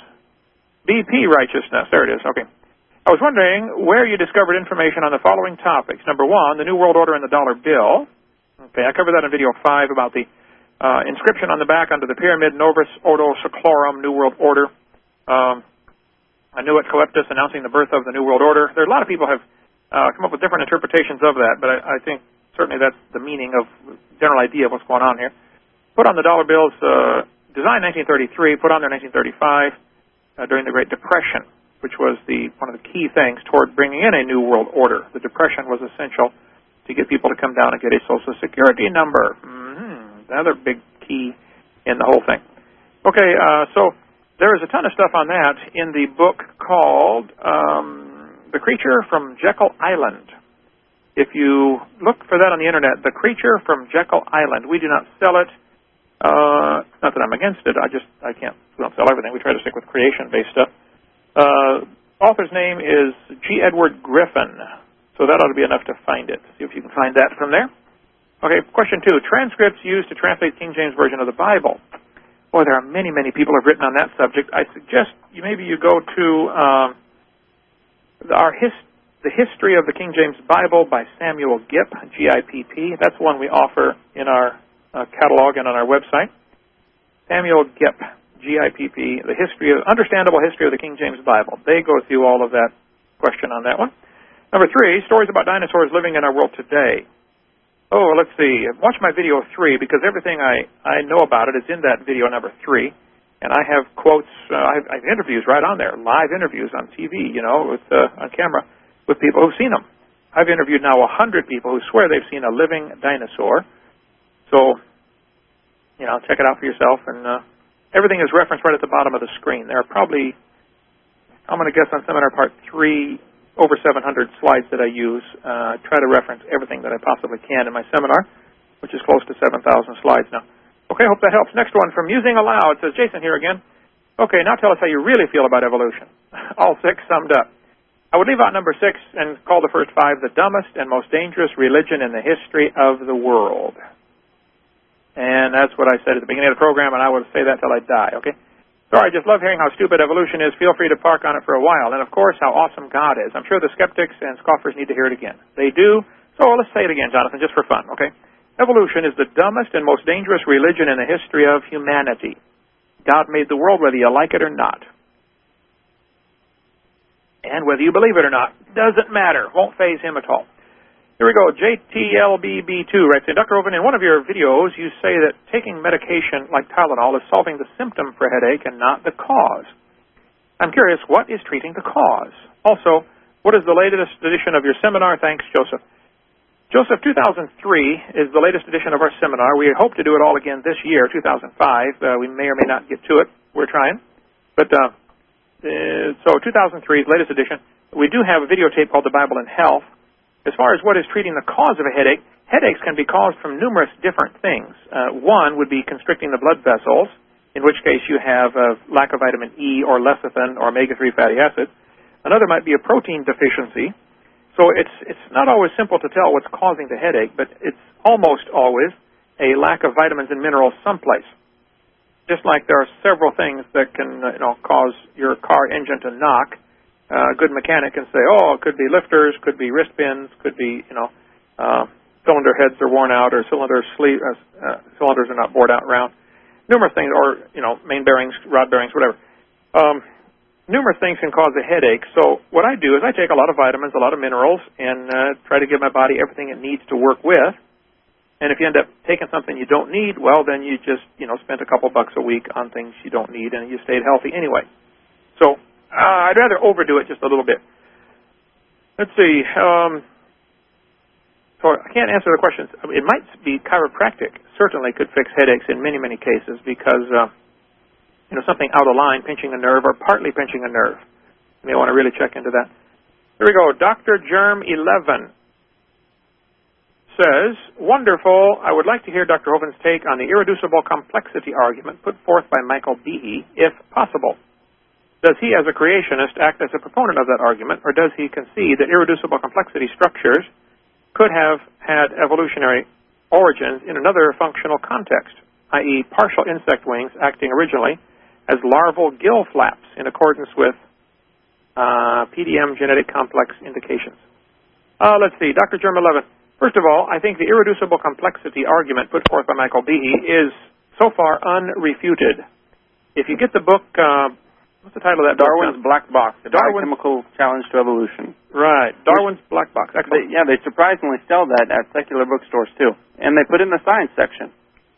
B P righteousness. There it is. Okay. I was wondering where you discovered information on the following topics. Number one, the New World Order and the dollar bill. Okay, I covered that in video five about the uh, inscription on the back under the pyramid, Novus Ordo Seclorum, New World Order. Um, Anuit Coeptus announcing the birth of the New World Order. There are a lot of people have Uh, come up with different interpretations of that, but I, I think certainly that's the meaning of general idea of what's going on here. Put on the dollar bills, uh, designed nineteen thirty-three, put on there nineteen thirty-five uh, during the Great Depression, which was the one of the key things toward bringing in a new world order. The Depression was essential to get people to come down and get a Social Security number. Mm-hmm. Another big key in the whole thing. Okay, uh, so there is a ton of stuff on that in the book called Um, The Creature from Jekyll Island. If you look for that on the internet, The Creature from Jekyll Island. We do not sell it. Uh, not that I'm against it. I just, I can't, we don't sell everything. We try to stick with creation-based stuff. Uh, author's name is G. Edward Griffin. So that ought to be enough to find it. See if you can find that from there. Okay, question two. Transcripts used to translate King James Version of the Bible. Boy, there are many, many people who have written on that subject. I suggest you maybe you go to um, Our his, the History of the King James Bible by Samuel Gipp, G I P P. That's one we offer in our uh, catalog and on our website. Samuel Gipp, G I P P, the history of, understandable history of the King James Bible. They go through all of that question on that one. Number three, stories about dinosaurs living in our world today. Oh, let's see. Watch my video three, because everything I, I know about it is in that video number three. And I have quotes, uh, I, have, I have interviews right on there, live interviews on T V, you know, with uh, on camera, with people who've seen them. I've interviewed now one hundred people who swear they've seen a living dinosaur. So, you know, check it out for yourself. And uh, everything is referenced right at the bottom of the screen. There are probably, I'm going to guess on seminar part three, over seven hundred slides that I use. Uh, I try to reference everything that I possibly can in my seminar, which is close to seven thousand slides now. Okay, hope that helps. Next one from Musing Aloud. It says, Jason here again. Okay, now tell us how you really feel about evolution. All six summed up. I would leave out number six and call the first five the dumbest and most dangerous religion in the history of the world. And that's what I said at the beginning of the program, and I will say that till I die, okay? Sorry, I just love hearing how stupid evolution is. Feel free to park on it for a while. And, of course, how awesome God is. I'm sure the skeptics and scoffers need to hear it again. They do. So let's say it again, Jonathan, just for fun, okay? Evolution is the dumbest and most dangerous religion in the history of humanity. God made the world whether you like it or not. And whether you believe it or not, doesn't matter. Won't faze him at all. Here we go. J T L B B two writes in, Doctor Hovind, in one of your videos, you say that taking medication like Tylenol is solving the symptom for headache and not the cause. I'm curious, what is treating the cause? Also, what is the latest edition of your seminar? Thanks, Joseph. Joseph, two thousand three is the latest edition of our seminar. We hope to do it all again this year, two thousand five. Uh, we may or may not get to it. We're trying. But, uh, uh, so two thousand three is the latest edition. We do have a videotape called The Bible in Health. As far as what is treating the cause of a headache, headaches can be caused from numerous different things. Uh, one would be constricting the blood vessels, in which case you have a lack of vitamin E or lecithin or omega three fatty acids. Another might be a protein deficiency. So it's it's not always simple to tell what's causing the headache, but it's almost always a lack of vitamins and minerals someplace. Just like there are several things that can uh, you know cause your car engine to knock. Uh, a good mechanic can say, oh, it could be lifters, could be wrist pins, could be, you know, uh, cylinder heads are worn out or cylinder sleeve, uh, uh, cylinders are not bored out round. Numerous things, or, you know, main bearings, rod bearings, whatever. Um, numerous things can cause a headache. So what I do is I take a lot of vitamins, a lot of minerals, and uh, try to give my body everything it needs to work with. And if you end up taking something you don't need, well, then you just, you know, spent a couple bucks a week on things you don't need, and you stayed healthy anyway. So Uh, I'd rather overdo it just a little bit. Let's see. Um, so I can't answer the questions. It might be chiropractic. Certainly could fix headaches in many, many cases because, uh, you know, something out of line, pinching a nerve, or partly pinching a nerve. You may want to really check into that. Here we go. Doctor Germ eleven says, wonderful. I would like to hear Doctor Hovind's take on the irreducible complexity argument put forth by Michael Behe, if possible. Does he, as a creationist, act as a proponent of that argument, or does he concede that irreducible complexity structures could have had evolutionary origins in another functional context, that is partial insect wings acting originally as larval gill flaps in accordance with uh, P D M genetic complex indications? Uh, let's see, Doctor Germ eleven. First of all, I think the irreducible complexity argument put forth by Michael Behe is so far unrefuted. If you get the book... Uh, What's the title of that? Darwin's Black Box, the Darwin's Biochemical Challenge to Evolution. Right, Darwin's Black Box. Excellent. They, yeah, they surprisingly sell that at secular bookstores, too. And they put it in the science section.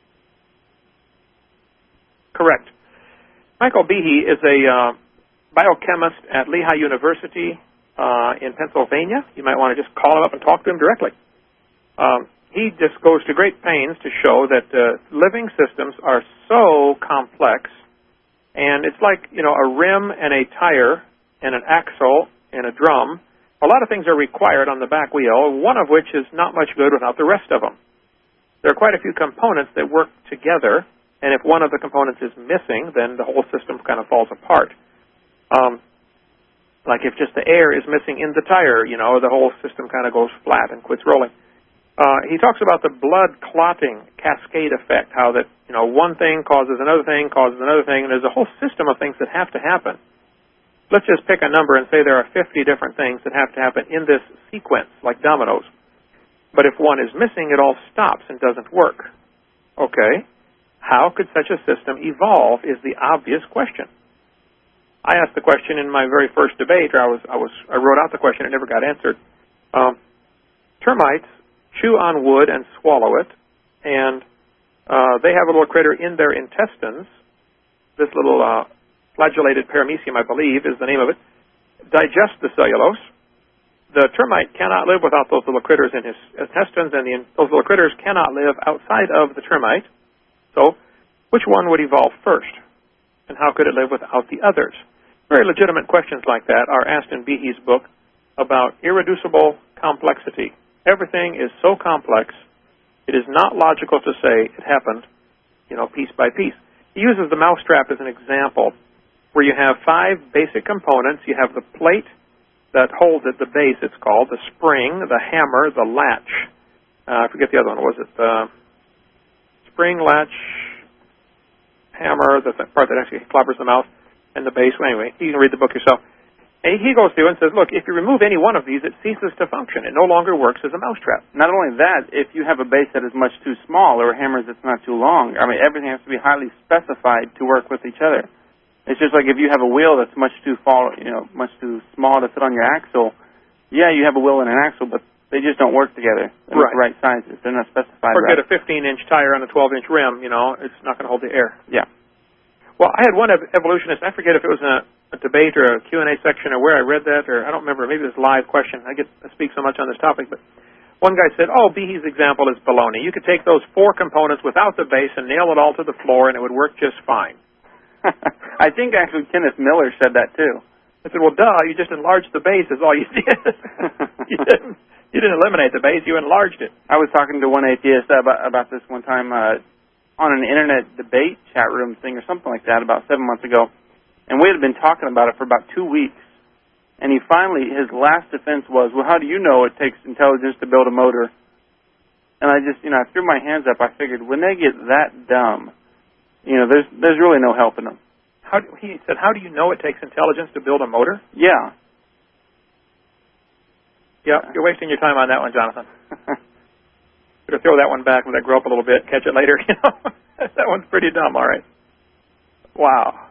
Correct. Michael Behe is a uh, biochemist at Lehigh University uh, in Pennsylvania. You might want to just call him up and talk to him directly. Um, he just goes to great pains to show that uh, living systems are so complex. And it's like, you know, a rim and a tire and an axle and a drum. A lot of things are required on the back wheel, one of which is not much good without the rest of them. There are quite a few components that work together, and if one of the components is missing, then the whole system kind of falls apart. Um, like if just the air is missing in the tire, you know, the whole system kind of goes flat and quits rolling. Uh, he talks about the blood clotting cascade effect, how that, you know, one thing causes another thing, causes another thing, and there's a whole system of things that have to happen. Let's just pick a number and say there are fifty different things that have to happen in this sequence, like dominoes. But if one is missing, it all stops and doesn't work. Okay, how could such a system evolve is the obvious question. I asked the question in my very first debate, or I was, I was, I wrote out the question, it never got answered. Um, termites chew on wood and swallow it, and uh, they have a little critter in their intestines. This little uh, flagellated paramecium, I believe, is the name of it, digests the cellulose. The termite cannot live without those little critters in his intestines, and the, those little critters cannot live outside of the termite. So, which one would evolve first? And how could it live without the others? Very legitimate questions like that are asked in Behe's book, about irreducible complexity. Everything is so complex, it is not logical to say it happened, you know, piece by piece. He uses the mousetrap as an example, where you have five basic components. You have the plate that holds it, the base it's called, the spring, the hammer, the latch. Uh, I forget the other one. Was it uh, spring, latch, hammer, the th- part that actually clobbers the mouse, and the base? Well, anyway, you can read the book yourself. And he goes through and says, look, if you remove any one of these, it ceases to function. It no longer works as a mousetrap. Not only that, if you have a base that is much too small or a hammer that's not too long, I mean, everything has to be highly specified to work with each other. It's just like if you have a wheel that's much too fall, you know, much too small to fit on your axle. Yeah, you have a wheel and an axle, but they just don't work together. They're right. not the right sizes. They're not specified Forget right. a fifteen-inch tire on a twelve-inch rim. You know, it's not going to hold the air. Yeah. Well, I had one ev- evolutionist. I forget if it was a, a debate or a Q and A section or where I read that, or I don't remember. Maybe it was a live question. I get I speak so much on this topic, but one guy said, "Oh, Behe's example is baloney. You could take those four components without the base and nail it all to the floor, and it would work just fine." I think actually Kenneth Miller said that too. I said, "Well, duh. You just enlarged the base. Is all you did. you didn't. You didn't eliminate the base. You enlarged it." I was talking to one atheist about about this one time. Uh, on an internet debate chat room thing or something like that about seven months ago, and we had been talking about it for about two weeks, and he finally, his last defense was, well, how do you know it takes intelligence to build a motor? And I just, you know, I threw my hands up. I figured, when they get that dumb, you know, there's there's really no helping them. How do, he said, how do you know it takes intelligence to build a motor? Yeah. Yeah, you're wasting your time on that one, Jonathan. Better throw that one back when I grow up a little bit, catch it later, you know. That one's pretty dumb, all right. Wow.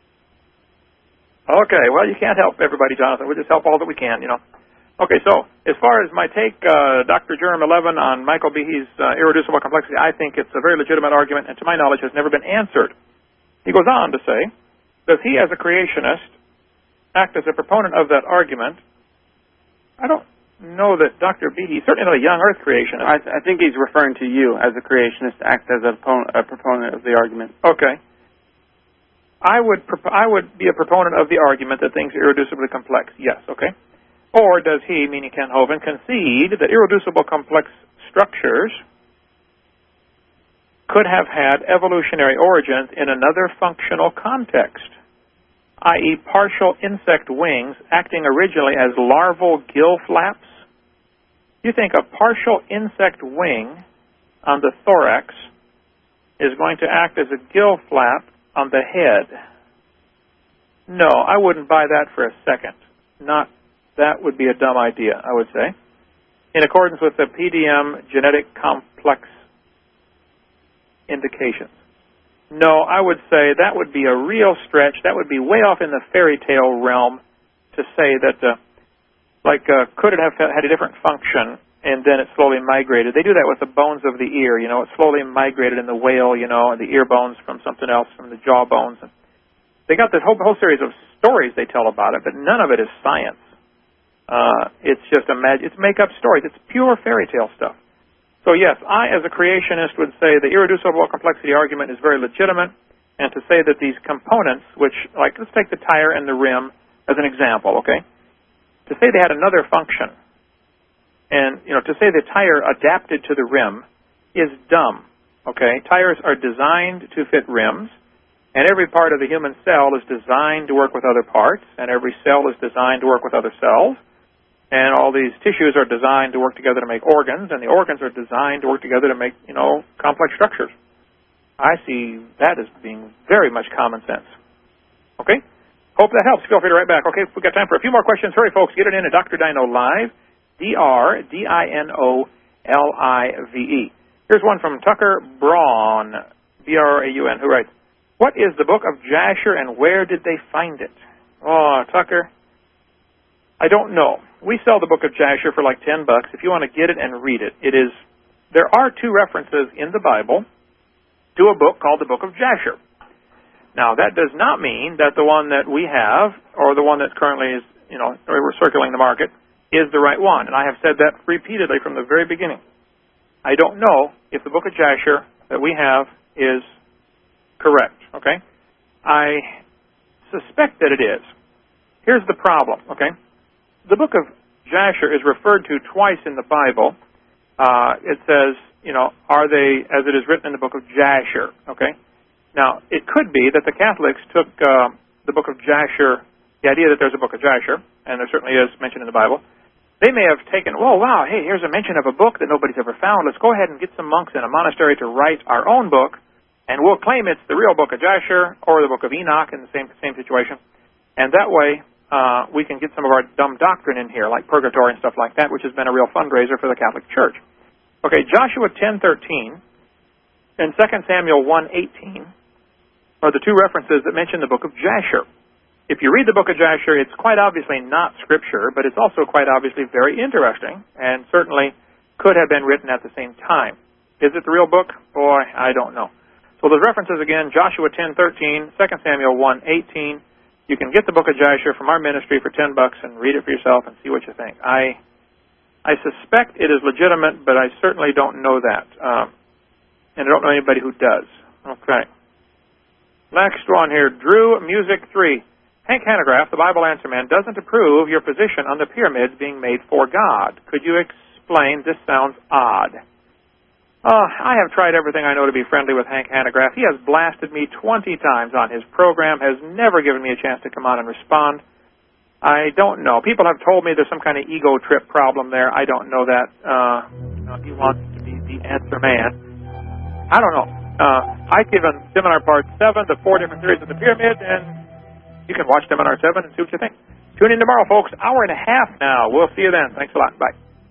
Okay, well, you can't help everybody, Jonathan. We'll just help all that we can, you know. Okay, so as far as my take, uh, Doctor Jerem eleven on Michael Behe's uh, irreducible complexity, I think it's a very legitimate argument, and to my knowledge has never been answered. He goes on to say, does he as a creationist act as a proponent of that argument? I don't know that Doctor Behe, certainly not a young Earth creationist. I, th- I think he's referring to you as a creationist, act as a, opponent, a proponent of the argument. Okay. I would prop- I would be a proponent of the argument that things are irreducibly complex. Yes, okay. Or does he, meaning Kent Hovind, concede that irreducible complex structures could have had evolutionary origins in another functional context, that is partial insect wings acting originally as larval gill flaps? You think a partial insect wing on the thorax is going to act as a gill flap on the head? No, I wouldn't buy that for a second. Not that would be a dumb idea, I would say. In accordance with the P D M genetic complex indications. No, I would say that would be a real stretch. That would be way off in the fairy tale realm to say that, uh, like, uh, could it have had a different function and then it slowly migrated? They do that with the bones of the ear, you know. It slowly migrated in the whale, you know, and the ear bones from something else, from the jaw bones. And they got this whole, whole series of stories they tell about it, but none of it is science. Uh, it's just a mag- it's make-up stories. It's pure fairy tale stuff. So yes, I, as a creationist, would say the irreducible complexity argument is very legitimate, and to say that these components, which, like, let's take the tire and the rim as an example, okay? To say they had another function, and, you know, to say the tire adapted to the rim is dumb, okay? Tires are designed to fit rims, and every part of the human cell is designed to work with other parts, and every cell is designed to work with other cells. And all these tissues are designed to work together to make organs, and the organs are designed to work together to make, you know, complex structures. I see that as being very much common sense. Okay? Hope that helps. Feel free to write back. Okay, we've got time for a few more questions. Hurry, folks. Get it in at Doctor Dino Live, D R D I N O L I V E. Here's one from Tucker Braun, B R A U N, who writes, what is the Book of Jasher, and where did they find it? Oh, Tucker, I don't know. We sell the Book of Jasher for like ten bucks. If you want to get it and read it, it is, there are two references in the Bible to a book called the Book of Jasher. Now, that does not mean that the one that we have, or the one that currently is, you know, we're circulating the market, is the right one. And I have said that repeatedly from the very beginning. I don't know if the Book of Jasher that we have is correct, okay? I suspect that it is. Here's the problem, okay? The book of Jasher is referred to twice in the Bible. Uh, it says, you know, are they, as it is written in the book of Jasher, okay? Now, it could be that the Catholics took uh, the book of Jasher, the idea that there's a book of Jasher, and there certainly is mentioned in the Bible. They may have taken, oh, wow, hey, here's a mention of a book that nobody's ever found. Let's go ahead and get some monks in a monastery to write our own book, and we'll claim it's the real book of Jasher or the book of Enoch in the same same situation. And that way, uh, we can get some of our dumb doctrine in here, like purgatory and stuff like that, which has been a real fundraiser for the Catholic Church. Okay, Joshua ten thirteen and Second Samuel one eighteen are the two references that mention the book of Jasher. If you read the book of Jasher, it's quite obviously not Scripture, but it's also quite obviously very interesting, and certainly could have been written at the same time. Is it the real book? Boy, I don't know. So those references again, Joshua ten thirteen, Second Samuel one eighteen. You can get the book of Jasher from our ministry for ten bucks and read it for yourself and see what you think. I I suspect it is legitimate, but I certainly don't know that. Um, and I don't know anybody who does. Okay. Next one here, Drew Music three. Hank Hanegraaff, the Bible Answer Man, doesn't approve your position on the pyramids being made for God. Could you explain? This sounds odd. Uh, I have tried everything I know to be friendly with Hank Hanegraaff. He has blasted me twenty times on his program, has never given me a chance to come on and respond. I don't know. People have told me there's some kind of ego trip problem there. I don't know that. Uh, he wants to be the answer man. I don't know. Uh, I've given Seminar Part seven, the four different theories of the pyramid, and you can watch Seminar seven and see what you think. Tune in tomorrow, folks. Hour and a half now. We'll see you then. Thanks a lot. Bye.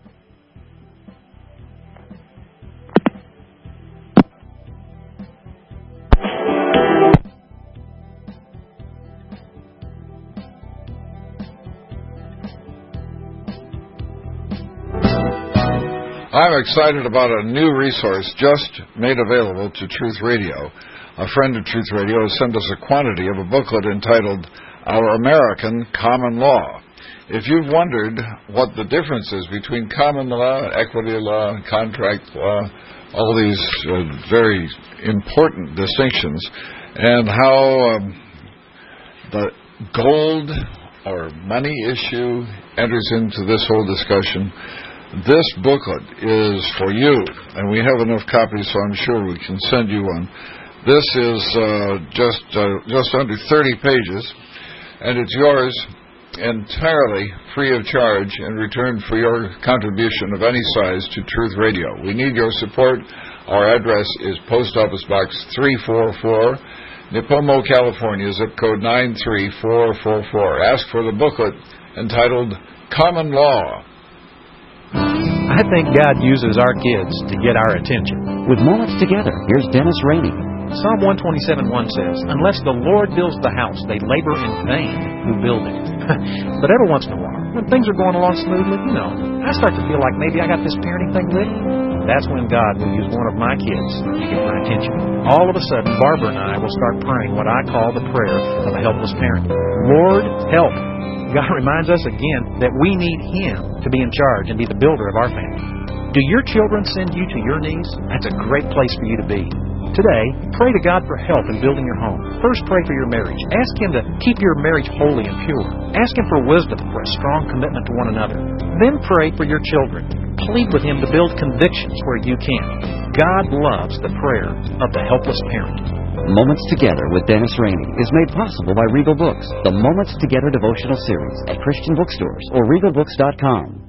I'm excited about a new resource just made available to Truth Radio. A friend of Truth Radio has sent us a quantity of a booklet entitled Our American Common Law. If you've wondered what the difference is between common law, equity law, contract law, all these uh, very important distinctions, and how um, the gold or money issue enters into this whole discussion, this booklet is for you, and we have enough copies, so I'm sure we can send you one. This is uh, just uh, just under thirty pages, and it's yours entirely free of charge in return for your contribution of any size to Truth Radio. We need your support. Our address is Post Office Box three forty-four, Nipomo, California, zip code nine three four four four. Ask for the booklet entitled Common Law. I think God uses our kids to get our attention. With Moments Together, here's Dennis Rainey. Psalm one twenty-seven one says, unless the Lord builds the house, they labor in vain who build it. But every once in a while, when things are going along smoothly, you know, I start to feel like maybe I got this parenting thing licked. That's when God will use one of my kids to get my attention. All of a sudden, Barbara and I will start praying what I call the prayer of a helpless parent. Lord, help. God reminds us again that we need Him to be in charge and be the builder of our family. Do your children send you to your knees? That's a great place for you to be. Today, pray to God for help in building your home. First, pray for your marriage. Ask Him to keep your marriage holy and pure. Ask Him for wisdom for a strong commitment to one another. Then pray for your children. Plead with Him to build convictions where you can. God loves the prayer of the helpless parent. Moments Together with Dennis Rainey is made possible by Regal Books, the Moments Together devotional series at Christian bookstores or regal books dot com.